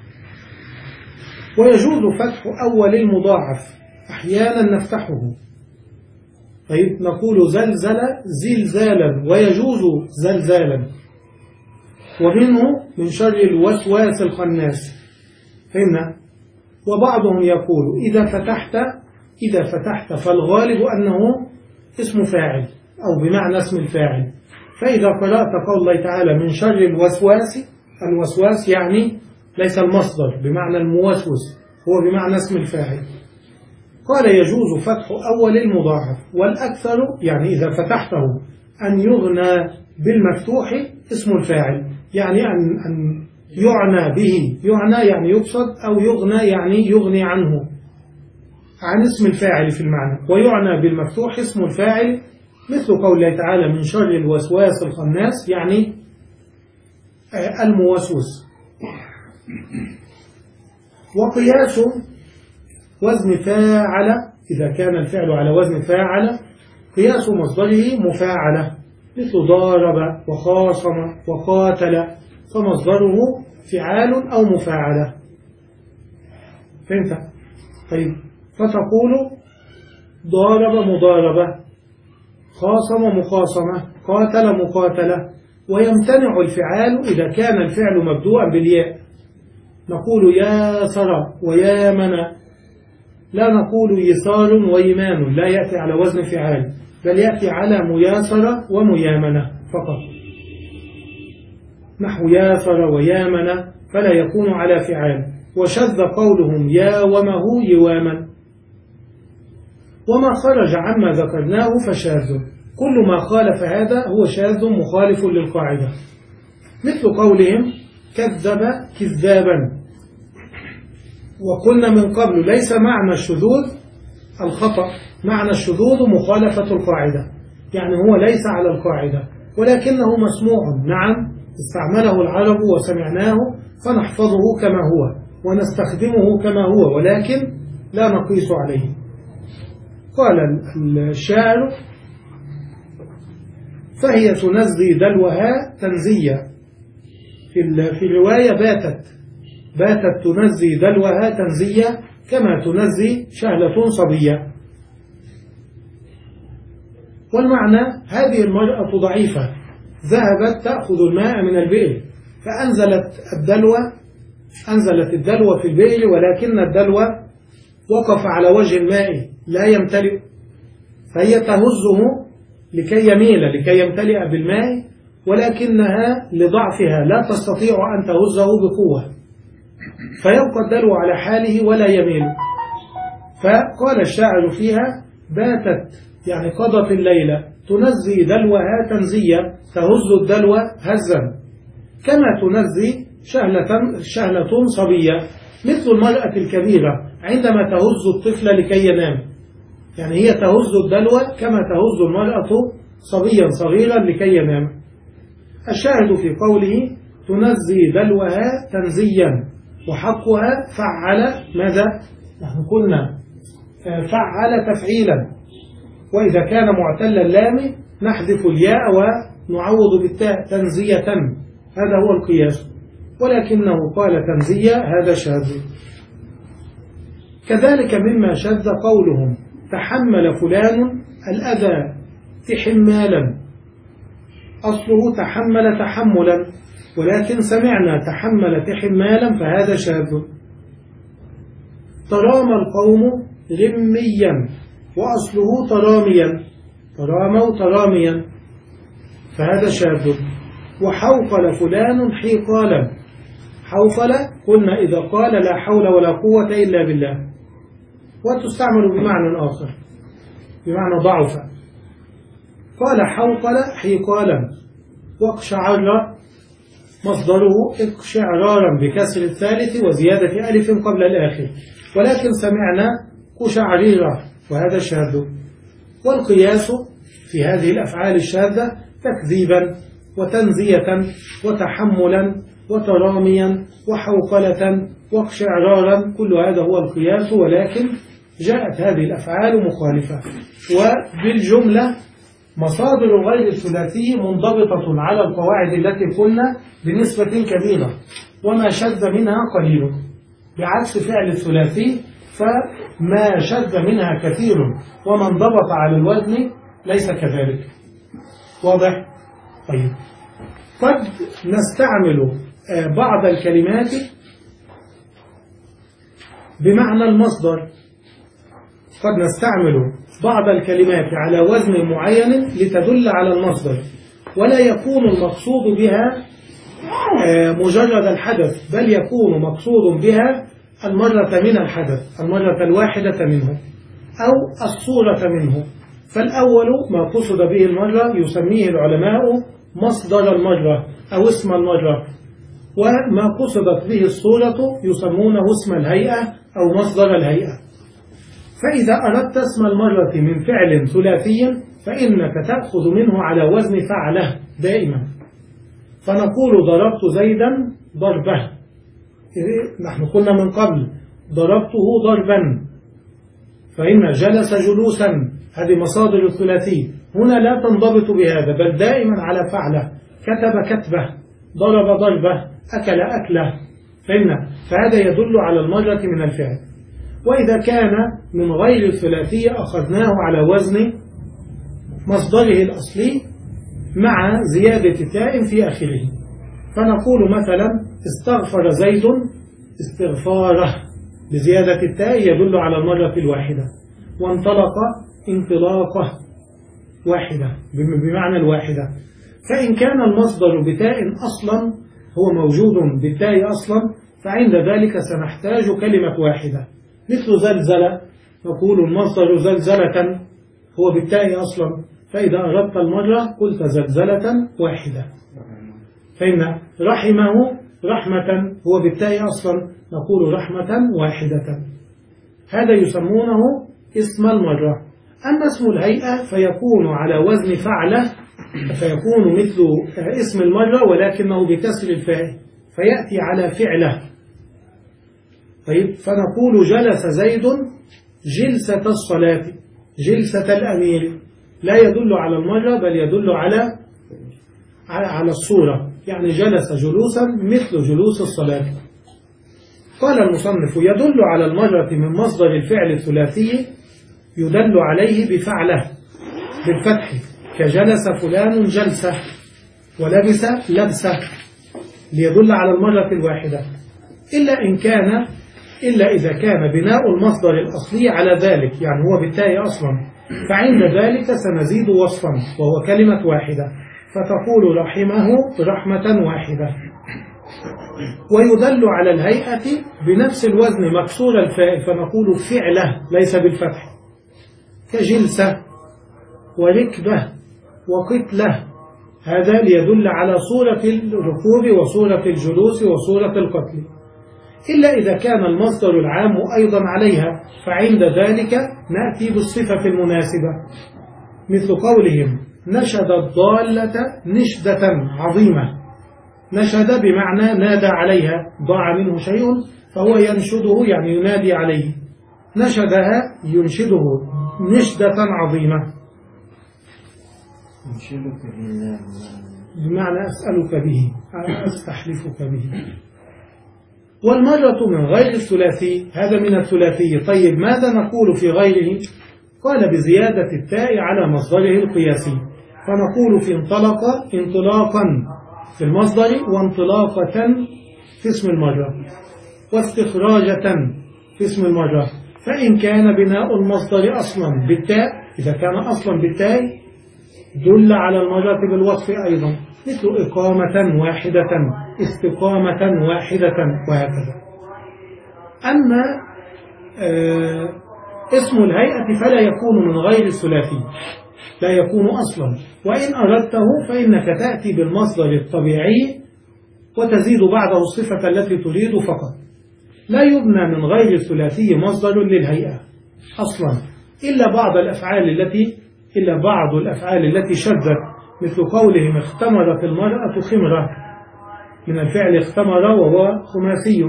ويجوز فتح أول المضاعف، أحيانا نفتحه. طيب نقول زلزل زلزالا، ويجوز زلزالا. ومنه من شر الوسواس الخناس. فهمنا؟ وبعضهم يقول إذا فتحت إذا فتحت فالغالب أنه اسم فاعل أو بمعنى اسم الفاعل. فإذا قرأت قول الله تعالى من شر الوسواس، الوسواس يعني ليس المصدر بمعنى الموسوس، هو بمعنى اسم الفاعل. قال يجوز فتح أول المضاعف، والأكثر يعني إذا فتحته أن يغنى بالمفتوح اسم الفاعل، يعني أن, أن يعنى به، يعنى يعني يقصد، أو يغنى يعني يغني عنه عن اسم الفاعل في المعنى. ويعنى بالمفتوح اسم الفاعل، مثل قول الله تعالى من شر الوسواس الخناس، يعني الموسوس. وقياس وزن فاعل إذا كان الفعل على وزن فاعل، قياس مصدره مفاعلة، مثل ضارب وخاصم وقاتل، فمصدره فعال أو مفاعلة. فهمت؟ طيب فتقول ضارب مضاربة، خاصم مخاصمة، قاتل مقاتلة. ويمتنع الفعال إذا كان الفعل مبدوءا بالياء، نقول ياسر ويامن، لا نقول يسار ويمان، لا يأتي على وزن فعال، بل يأتي على مياسر وميامنة فقط، نحو ياسر ويامن، فلا يكون على فعال. وشذ قولهم يا ومه يواما. وما خرج عما ذكرناه فشاذ، كل ما خالف هذا هو شاذ مخالف للقاعدة، مثل قولهم كذب كذابا. وقلنا من قبل ليس معنى الشذوذ الخطأ، معنى الشذوذ مخالفة القاعدة، يعني هو ليس على القاعدة ولكنه مسموع. نعم استعمله العرب وسمعناه فنحفظه كما هو ونستخدمه كما هو، ولكن لا نقيس عليه. قال الشاعر فهي تنزي دلوها تنزية، في الرواية باتت باتت تنزي دلوها تنزية كما تنزي شهلة صبية. والمعنى هذه المرأة ضعيفة ذهبت تأخذ الماء من البئر فأنزلت الدلوة أنزلت الدلوة في البئر، ولكن الدلوة وقف على وجه الماء لا يمتلئ، فهي تهزه لكي يميل لكي يمتلئ بالماء، ولكنها لضعفها لا تستطيع أن تهزه بقوة، فيبقى الدلو على حاله ولا يميل. فقال الشاعر فيها: باتت يعني قضت الليلة تنزي دلوها تنزية، تهز الدلو هزا، كما تنزي شهلة, شهلة صبية، مثل المرأة الكبيرة عندما تهز الطفل لكي ينام، يعني هي تهز الدلو كما تهز المرأة صبيا صغيرا لكي ينام. الشاهد في قوله تنزي دلوها تنزيا، وحقها فعل ماذا؟ نحن قلنا فعل تفعيلا، وإذا كان معتل اللام نحذف الياء ونعوض بالتاء تنزية، هذا هو القياس، ولكنه قال تنزية، هذا شاذ. كذلك مما شذ قولهم تحمل فلان الأذى تحمالا، أصله تحمل تحملا، ولكن سمعنا تحمل تحمالا، فهذا شاذ. ترامى القوم رميا، وأصله تراميا، تراموا تراميا، فهذا شاذ. وحوقل فلان حيقالا، حوقل قلنا إذا قال لا حول ولا قوة إلا بالله، وتستعمل بمعنى آخر بمعنى ضعف. قال حوقل حيقالا، واقشعر مصدره اقشعرارا بكسر الثالث وزيادة ألف قبل الآخر، ولكن سمعنا قشعريرا، وهذا شاذ. والقياس في هذه الأفعال الشاذة تكذيبا وتنزية وتحملا وتراميا وحوقلة واقشعرارا، كل هذا هو القياس، ولكن جاءت هذه الأفعال مخالفة. وبالجملة مصادر غير الثلاثي منضبطة على القواعد التي قلنا بنسبة كبيرة، وما شذ منها قليل، بعكس فعل الثلاثي فما شذ منها كثير وما انضبط على الوزن ليس كذلك. واضح؟ طيب، قد نستعمل بعض الكلمات بمعنى المصدر، قد نستعمل بعض الكلمات على وزن معين لتدل على المصدر، ولا يكون المقصود بها مجرد الحدث، بل يكون مقصود بها المرة من الحدث، المرة الواحدة منه أو الصورة منه. فالأول ما قصد به المرة يسميه العلماء مصدر المرة أو اسم المرة، وما قصدت به الصورة يسمونه اسم الهيئة أو مصدر الهيئة. فإذا أردت اسم المرة من فعل ثلاثي فإنك تأخذ منه على وزن فعله دائما، فنقول ضربت زيدا ضربه، نحن قلنا من قبل ضربته ضربا، فإن جلس جلوسا، هذه مصادر الثلاثي، هنا لا تنضبط بهذا بل دائما على فعله، كتب كتبه، ضرب ضربه، أكل أكله، فإن فهذا يدل على المرة من الفعل. وإذا كان من غير الثلاثي أخذناه على وزن مصدره الأصلي مع زيادة تاء في آخره، فنقول مثلا استغفر زيد استغفاره بزيادة التاء يدل على المرة الواحدة، وانطلق انطلاقه واحدة بمعنى الواحدة. فإن كان المصدر بتاء أصلا هو موجود بالتاء أصلا، فعند ذلك سنحتاج كلمة واحدة، مثل زلزلة، نقول المصدر زلزلة هو بالتاء أصلا، فإذا أردت المرة قلت زلزلة واحدة. فإن رحمه رحمة هو بالتاء أصلا، نقول رحمة واحدة. هذا يسمونه اسم المرة. أما اسم الهيئة فيكون على وزن فعله، فيكون مثل اسم المرة ولكنه بكسر الفاء، فيأتي على فعله. طيب، فنقول جلس زيد جلسة الصلاة، جلسة الأمير، لا يدل على المرة بل يدل على على الصورة، يعني جلس جلوسا مثل جلوس الصلاة. قال المصنف يدل على المرة من مصدر الفعل الثلاثي يدل عليه بفعله بالفتح، كجلس فلان جلسة ولبس لبسة، ليدل على المرة الواحدة، إلا إن كان إلا إذا كان بناء المصدر الأصلي على ذلك، يعني هو بالتاء أصلا، فعند ذلك سنزيد وصفا وهو كلمة واحدة، فتقول رحمه رحمة واحدة. ويدل على الهيئة بنفس الوزن مكسور الفاء، فنقول فعله ليس بالفتح، كجلسة وركبة وقتلة، هذا ليدل على صورة الركوب وصورة الجلوس وصورة القتل. إلا إذا كان المصدر العام أيضا عليها، فعند ذلك نأتي بالصفة المناسبة، مثل قولهم نشد الضالة نشدة عظيمة. نشد بمعنى نادى عليها، ضاع منه شيء فهو ينشده يعني ينادي عليه، نشدها ينشده نشدة عظيمة، بمعنى أسألك به، أستحلفك به. والمرة من غير الثلاثي، هذا من الثلاثي. طيب ماذا نقول في غيره؟ قال بزيادة التاء على مصدره القياسي، فنقول في انطلق انطلاقا في المصدر، وانطلاقة في اسم المرة، واستخراجة في اسم المرة. فإن كان بناء المصدر أصلا بالتاء، إذا كان أصلا بالتاء دل على المرة بالوصف أيضا، مثل إقامة واحدة، استقامة واحدة، وهكذا. أما آه اسم الهيئة فلا يكون من غير الثلاثي، لا يكون أصلا، وإن أردته فإنك تأتي بالمصدر الطبيعي وتزيد بعده الصفة التي تريد فقط. لا يبنى من غير الثلاثي مصدر للهيئة أصلا، إلا بعض الأفعال التي إلا بعض الأفعال التي شذت، مثل قولهم اختمرت المرأة خمرة، من الفعل اختمر وهو خماسي،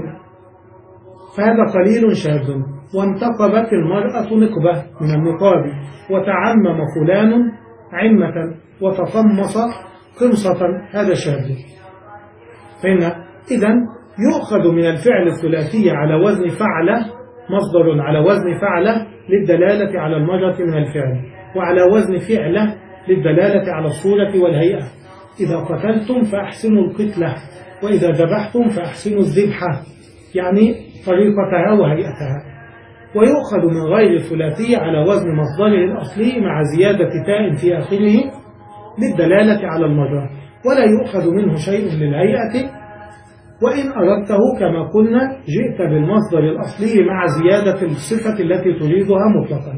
فهذا قليل شاذ. وانتقبت المرأة نقبة من النقاب، وتعمم فلان عمة، وتقمص قمصة، هذا شاذ. فإن إذن يؤخذ من الفعل الثلاثي على وزن فعله مصدر على وزن فعله للدلالة على المرة من الفعل، وعلى وزن فعله للدلالة على الصورة والهيئة. إذا قتلتم فأحسنوا القتلة، وإذا ذبحتم فأحسنوا الذبحة، يعني طريقتها وهيئتها. ويؤخذ من غير الثلاثي على وزن مصدره الأصلي مع زيادة تاء في آخره للدلالة على المرة، ولا يؤخذ منه شيء للهيئة. وإن أردته كما قلنا جئت بالمصدر الأصلي مع زيادة الصفة التي تريدها مطلقا.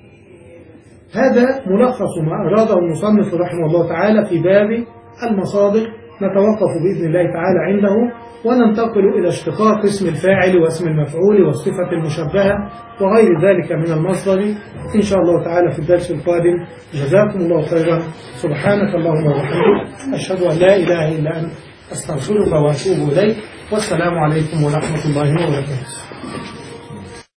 هذا ملخص ما أراده المصنف رحمه الله تعالى في باب المصادر. نتوقف بإذن الله تعالى عنده، وننتقل إلى اشتقاق اسم الفاعل واسم المفعول والصفة المشبهة وغير ذلك من المصدر إن شاء الله تعالى في الدرس القادم. جزاكم الله خيرا. سبحانك اللهم وبحمدك، أشهد أن لا إله إلا أنت، أستغفرك وأتوب إليك، والسلام عليكم ورحمة الله وبركاته.